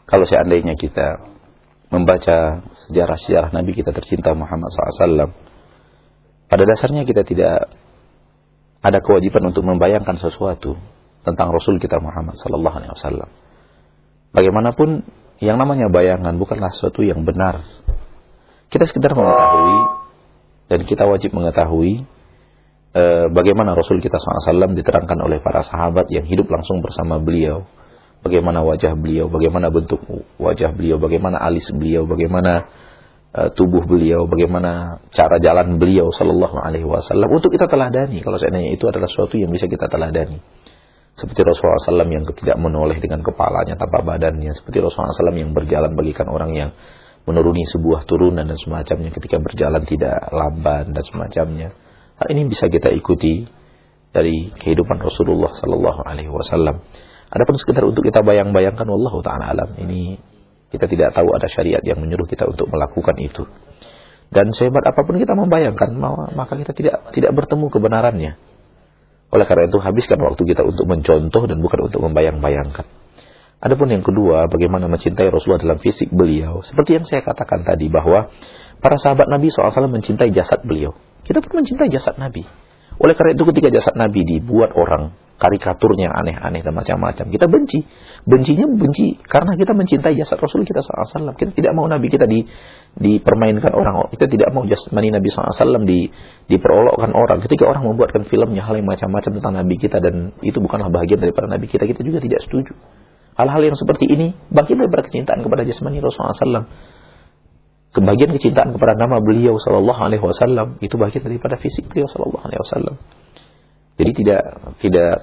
Kalau seandainya kita membaca sejarah-sejarah Nabi kita tercinta Muhammad SAW, pada dasarnya kita tidak ada kewajiban untuk membayangkan sesuatu tentang Rasul kita Muhammad SAW. Bagaimanapun, yang namanya bayangan bukanlah sesuatu yang benar. Kita sekedar mengetahui, dan kita wajib mengetahui bagaimana Rasul kita SAW diterangkan oleh para sahabat yang hidup langsung bersama beliau. Bagaimana wajah beliau, bagaimana bentuk wajah beliau, bagaimana alis beliau, bagaimana tubuh beliau, bagaimana cara jalan beliau sallallahu alaihi wasallam untuk kita teladani. Kalau seandainya itu adalah sesuatu yang bisa kita teladani. Seperti Rasulullah SAW yang tidak menoleh dengan kepalanya tanpa badannya. Seperti Rasulullah SAW yang berjalan bagikan orang yang menuruni sebuah turunan dan semacamnya, ketika berjalan tidak lamban dan semacamnya. Hal ini bisa kita ikuti dari kehidupan Rasulullah sallallahu alaihi wasallam. Adapun sekedar untuk kita bayang-bayangkan, wallahu ta'ala alam, ini kita tidak tahu ada syariat yang menyuruh kita untuk melakukan itu. Dan sehebat apapun kita membayangkan, maka kita tidak bertemu kebenarannya. Oleh karena itu, habiskan waktu kita untuk mencontoh dan bukan untuk membayang-bayangkan. Adapun yang kedua, bagaimana mencintai Rasulullah dalam fisik beliau. Seperti yang saya katakan tadi, bahwa para sahabat Nabi SAW mencintai jasad beliau. Kita pun mencintai jasad Nabi. Oleh karena itu, ketika jasad Nabi dibuat orang karikaturnya aneh-aneh dan macam-macam, kita benci. Bencinya benci karena kita mencintai jasad Rasul kita SAW. Kita tidak mau Nabi kita dipermainkan orang. Kita tidak mau jasmani Nabi SAW diperolokkan orang. Ketika orang membuatkan filmnya hal yang macam-macam tentang Nabi kita, dan itu bukanlah bagian daripada Nabi kita, kita juga tidak setuju. Hal-hal yang seperti ini bagian daripada kecintaan kepada jasmani Rasulullah SAW. Kebagian kecintaan kepada nama beliau sallallahu alaihi wasallam itu bagian daripada fisik beliau sallallahu alaihi wasallam. Jadi tidak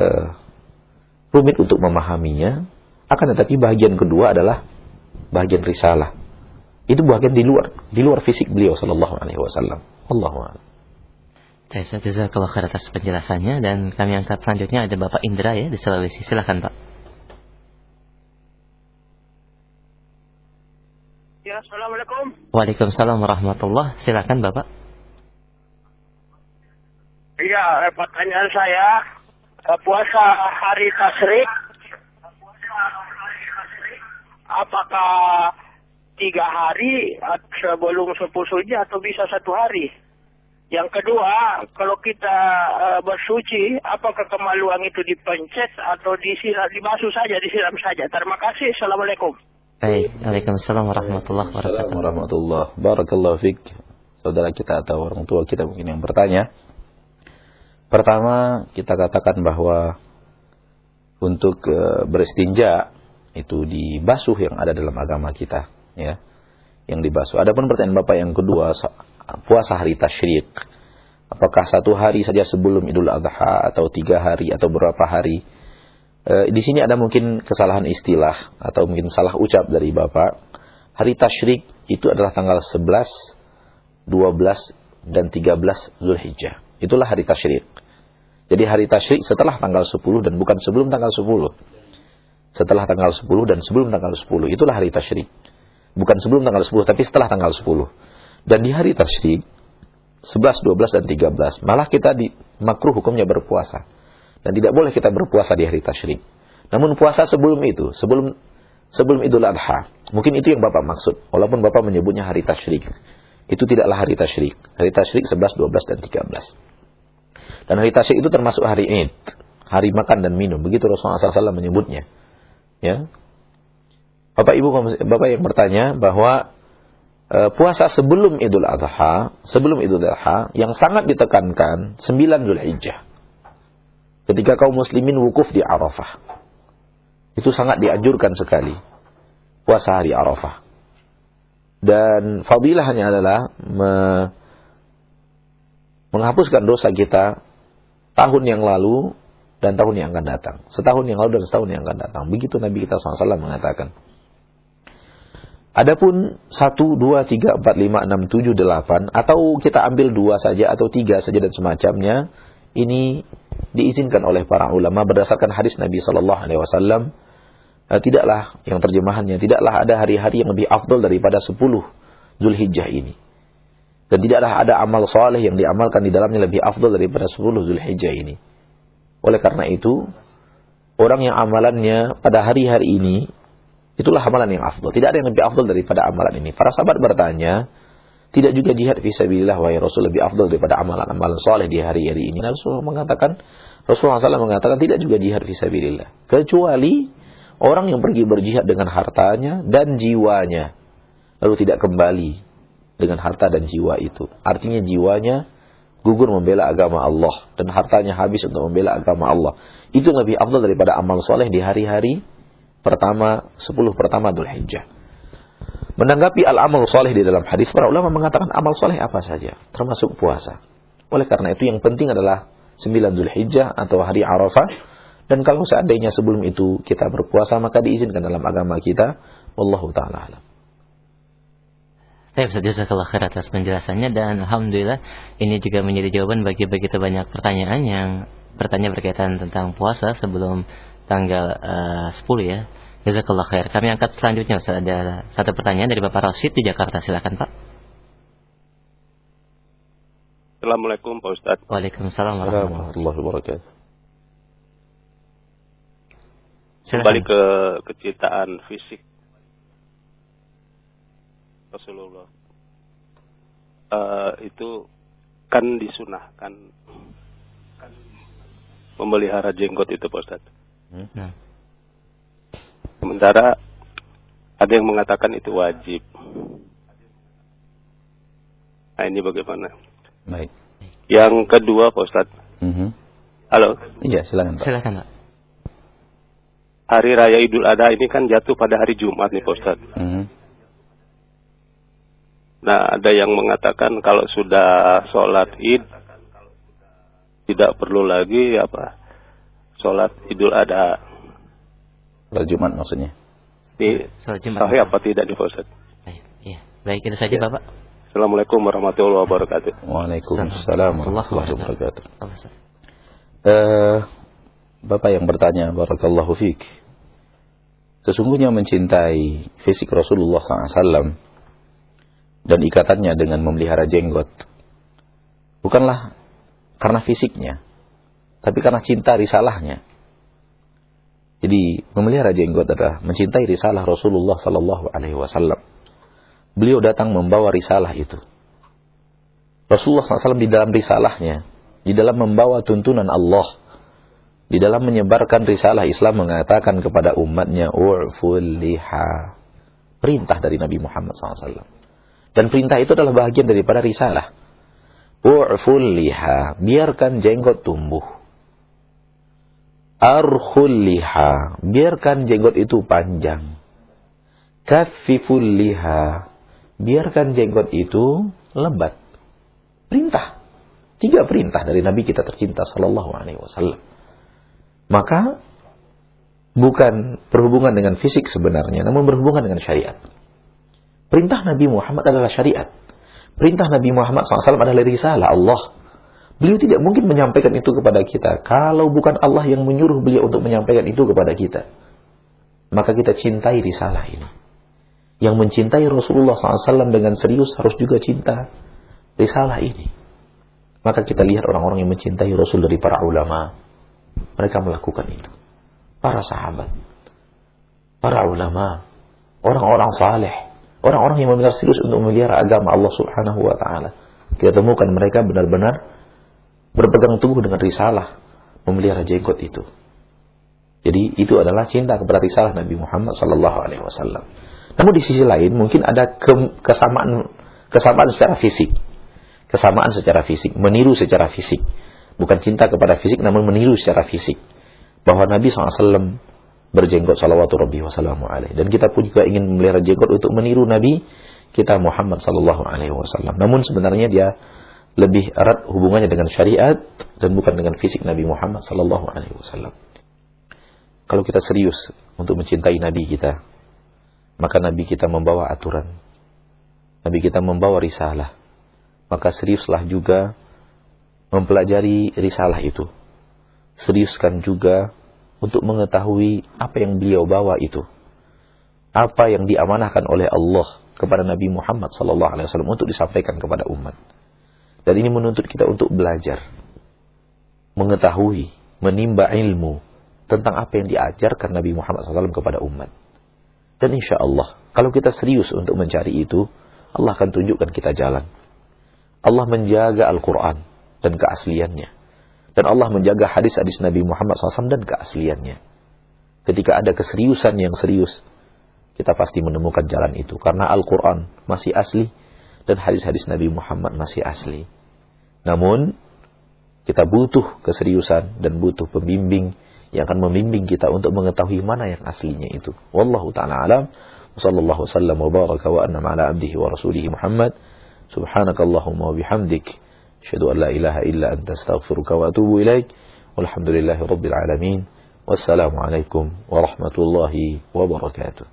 rumit untuk memahaminya. Akan tetapi bagian kedua adalah bagian risalah. Itu bagian di luar fisik beliau sallallahu alaihi wasallam. Allahu a'lam. Jazakallahu khair atas penjelasannya, dan kami angkat selanjutnya ada Bapak Indra ya di Sulawesi. Silakan Pak. Ya, assalamualaikum. Waalaikumsalam warahmatullah. Silakan Bapak. Iya, pertanyaan saya, puasa hari tasyrik, apakah 3 hari sebelum sepusunya atau bisa 1 hari? Yang kedua, kalau kita bersuci, apakah kemaluan itu dipencet atau dibasuh saja, disiram saja? Terima kasih. Assalamualaikum. Baik, waalaikumsalam warahmatullahi wabarakatuh. Warahmatullahi barakallahu fik. Saudara kita atau orang tua kita mungkin yang bertanya. Pertama, kita katakan bahwa untuk beristinja itu dibasuh yang ada dalam agama kita, ya. Yang dibasuh. Adapun pertanyaan Bapak yang kedua, puasa hari tasyrik, apakah 1 hari saja sebelum Idul Adha atau 3 hari atau berapa hari? Di sini ada mungkin kesalahan istilah atau mungkin salah ucap dari Bapak. Hari tasyrik itu adalah tanggal 11, 12 dan 13 Zulhijjah. Itulah hari tasyrik. Jadi hari tasyrik setelah tanggal 10 dan bukan sebelum tanggal 10. Setelah tanggal 10 dan sebelum tanggal 10, itulah hari tasyrik. Bukan sebelum tanggal 10 tapi setelah tanggal 10. Dan di hari tasyrik 11, 12 dan 13 malah kita makruh hukumnya berpuasa. Dan tidak boleh kita berpuasa di hari tasyrik. Namun puasa sebelum itu, sebelum Idul Adha, mungkin itu yang Bapak maksud. Walaupun Bapak menyebutnya hari tasyrik, itu tidaklah hari tasyrik. Hari tasyrik 11, 12 dan 13. Dan hari tasyrik itu termasuk hari Id, hari makan dan minum. Begitu Rasulullah SAW menyebutnya. Ya. Bapak Ibu, Bapak yang bertanya bahwa puasa sebelum Idul Adha, yang sangat ditekankan 9 Zulhijjah. Ketika kaum muslimin wukuf di Arafah. Itu sangat dianjurkan sekali. Puasa hari Arafah. Dan fadilahnya adalah menghapuskan dosa kita tahun yang lalu dan tahun yang akan datang. Setahun yang lalu dan setahun yang akan datang. Begitu Nabi kita SAW mengatakan. Adapun 1, 2, 3, 4, 5, 6, 7, 8 atau kita ambil 2 saja atau 3 saja dan semacamnya, ini diizinkan oleh para ulama berdasarkan hadis Nabi sallallahu alaihi wasallam. Tidaklah yang terjemahannya, tidaklah ada hari-hari yang lebih afdal daripada 10 Zulhijjah ini. Dan tidaklah ada amal saleh yang diamalkan di dalamnya lebih afdal daripada 10 Zulhijjah ini. Oleh karena itu, orang yang amalannya pada hari-hari ini Itulah amalan yang afdal. Tidak ada yang lebih afdal daripada amalan ini. Para sahabat bertanya, tidak juga jihad fisabilillah wahai Rasul lebih afdal daripada amalan-amalan soleh di hari-hari ini? Rasulullah SAW mengatakan tidak juga jihad fisabilillah. Kecuali orang yang pergi berjihad dengan hartanya dan jiwanya, lalu tidak kembali dengan harta dan jiwa itu. Artinya jiwanya gugur membela agama Allah dan hartanya habis untuk membela agama Allah. Itu lebih afdal daripada amal soleh di hari-hari pertama, 10 pertama Dzulhijjah. Menanggapi al-amal soleh di dalam hadis, para ulama mengatakan amal soleh apa saja, termasuk puasa. Oleh karena itu yang penting adalah 9 Dzulhijjah atau hari Arafah. Dan kalau seandainya sebelum itu kita berpuasa, maka diizinkan dalam agama kita. Wallahu ta'ala alam. Saya jazakallah khair atas penjelasannya, dan alhamdulillah ini juga menjadi jawaban bagi begitu banyak pertanyaan yang bertanya berkaitan tentang puasa sebelum tanggal 10 ya. Jazakallah khair. Kami angkat selanjutnya, Ustaz. Ada satu pertanyaan dari Bapak Rashid di Jakarta. Silakan, Pak. Assalamualaikum Pak Ustaz. Waalaikumsalam warahmatullahi wabarakatuh. Kembali ke kecintaan fisik Rasulullah. Itu kan disunahkan memelihara jenggot itu Pak Ustaz. Nah. Sementara ada yang mengatakan itu wajib. Nah, ini bagaimana? Baik. Yang kedua Pak Ustaz. Halo? Iya, silakan Pak. Silakan, Pak. Hari Raya Idul Adha ini kan jatuh pada hari Jumat nih Pak Ustaz. Nah, ada yang mengatakan kalau sudah sholat Id tidak perlu lagi sholat Idul Adha. Sholat Jumat maksudnya. Sholat Jumat. Sahih apa tidak nih Pak Ustaz? Iya. Baik, itu saja Bapak. Assalamualaikum warahmatullahi wabarakatuh. Waalaikumsalam warahmatullahi wabarakatuh. Bapak yang bertanya, barakallahu fiik. Sesungguhnya mencintai fisik Rasulullah SAW dan ikatannya dengan memelihara jenggot bukanlah karena fisiknya, tapi karena cinta risalahnya. Jadi memelihara jenggot adalah mencintai risalah Rasulullah SAW. Beliau datang membawa risalah itu. Rasulullah SAW di dalam risalahnya, di dalam membawa tuntunan Allah, di dalam menyebarkan risalah Islam mengatakan kepada umatnya, u'ful liha. Perintah dari Nabi Muhammad SAW. Dan perintah itu adalah bagian daripada risalah. U'ful liha. Biarkan jenggot tumbuh. Arkhul liha. Biarkan jenggot itu panjang. Kaffiful liha. Biarkan jenggot itu lebat. Perintah. 3 perintah dari Nabi kita tercinta sallallahu alaihi wasallam. Maka bukan berhubungan dengan fisik sebenarnya, namun berhubungan dengan syariat. Perintah Nabi Muhammad adalah syariat. Perintah Nabi Muhammad SAW adalah risalah Allah. Beliau tidak mungkin menyampaikan itu kepada kita kalau bukan Allah yang menyuruh beliau untuk menyampaikan itu kepada kita. Maka kita cintai risalah ini. Yang mencintai Rasulullah SAW dengan serius harus juga cinta risalah ini. Maka kita lihat orang-orang yang mencintai Rasul dari para ulama. Mereka melakukan itu. Para sahabat, para ulama, orang-orang saleh, orang-orang yang benar-benar serius untuk memelihara agama Allah Subhanahu wa taala. Kita temukan mereka benar-benar berpegang teguh dengan risalah, memelihara jenggot itu. Jadi itu adalah cinta kepada risalah Nabi Muhammad sallallahu alaihi wasallam. Namun di sisi lain mungkin ada kesamaan secara fisik. Kesamaan secara fisik, meniru secara fisik. Bukan cinta kepada fisik namun meniru secara fisik. Bahwa Nabi SAW berjenggot salawatu rabbi wassalamu alaihi. Dan kita pun juga ingin memelihara jenggot untuk meniru Nabi kita Muhammad sallallahu alaihi wasallam. Namun sebenarnya dia lebih erat hubungannya dengan syariat dan bukan dengan fisik Nabi Muhammad sallallahu alaihi wasallam. Kalau kita serius untuk mencintai Nabi kita, maka Nabi kita membawa aturan. Nabi kita membawa risalah. Maka seriuslah juga mempelajari risalah itu. Seriuskan juga untuk mengetahui apa yang beliau bawa itu. Apa yang diamanahkan oleh Allah kepada Nabi Muhammad SAW untuk disampaikan kepada umat. Dan ini menuntut kita untuk belajar. Mengetahui, menimba ilmu tentang apa yang diajarkan Nabi Muhammad SAW kepada umat. Dan insya Allah, kalau kita serius untuk mencari itu, Allah akan tunjukkan kita jalan. Allah menjaga Al-Quran dan keasliannya. Dan Allah menjaga hadis-hadis Nabi Muhammad SAW dan keasliannya. Ketika ada keseriusan yang serius, kita pasti menemukan jalan itu. Karena Al-Quran masih asli dan hadis-hadis Nabi Muhammad masih asli. Namun, kita butuh keseriusan dan butuh pembimbing yang akan membimbing kita untuk mengetahui mana yang aslinya itu. Wallahu ta'ala alam. Wassallallahu wasallam wa baraka wa annama ala abdihi wa rasulihi Muhammad. Subhanakallahumma wa bihamdik. Asyhadu an la ilaha illa anta astaghfiruka wa atubu ilaik. Walhamdulillahi rabbil alamin. Wassalamualaikum warahmatullahi wabarakatuh.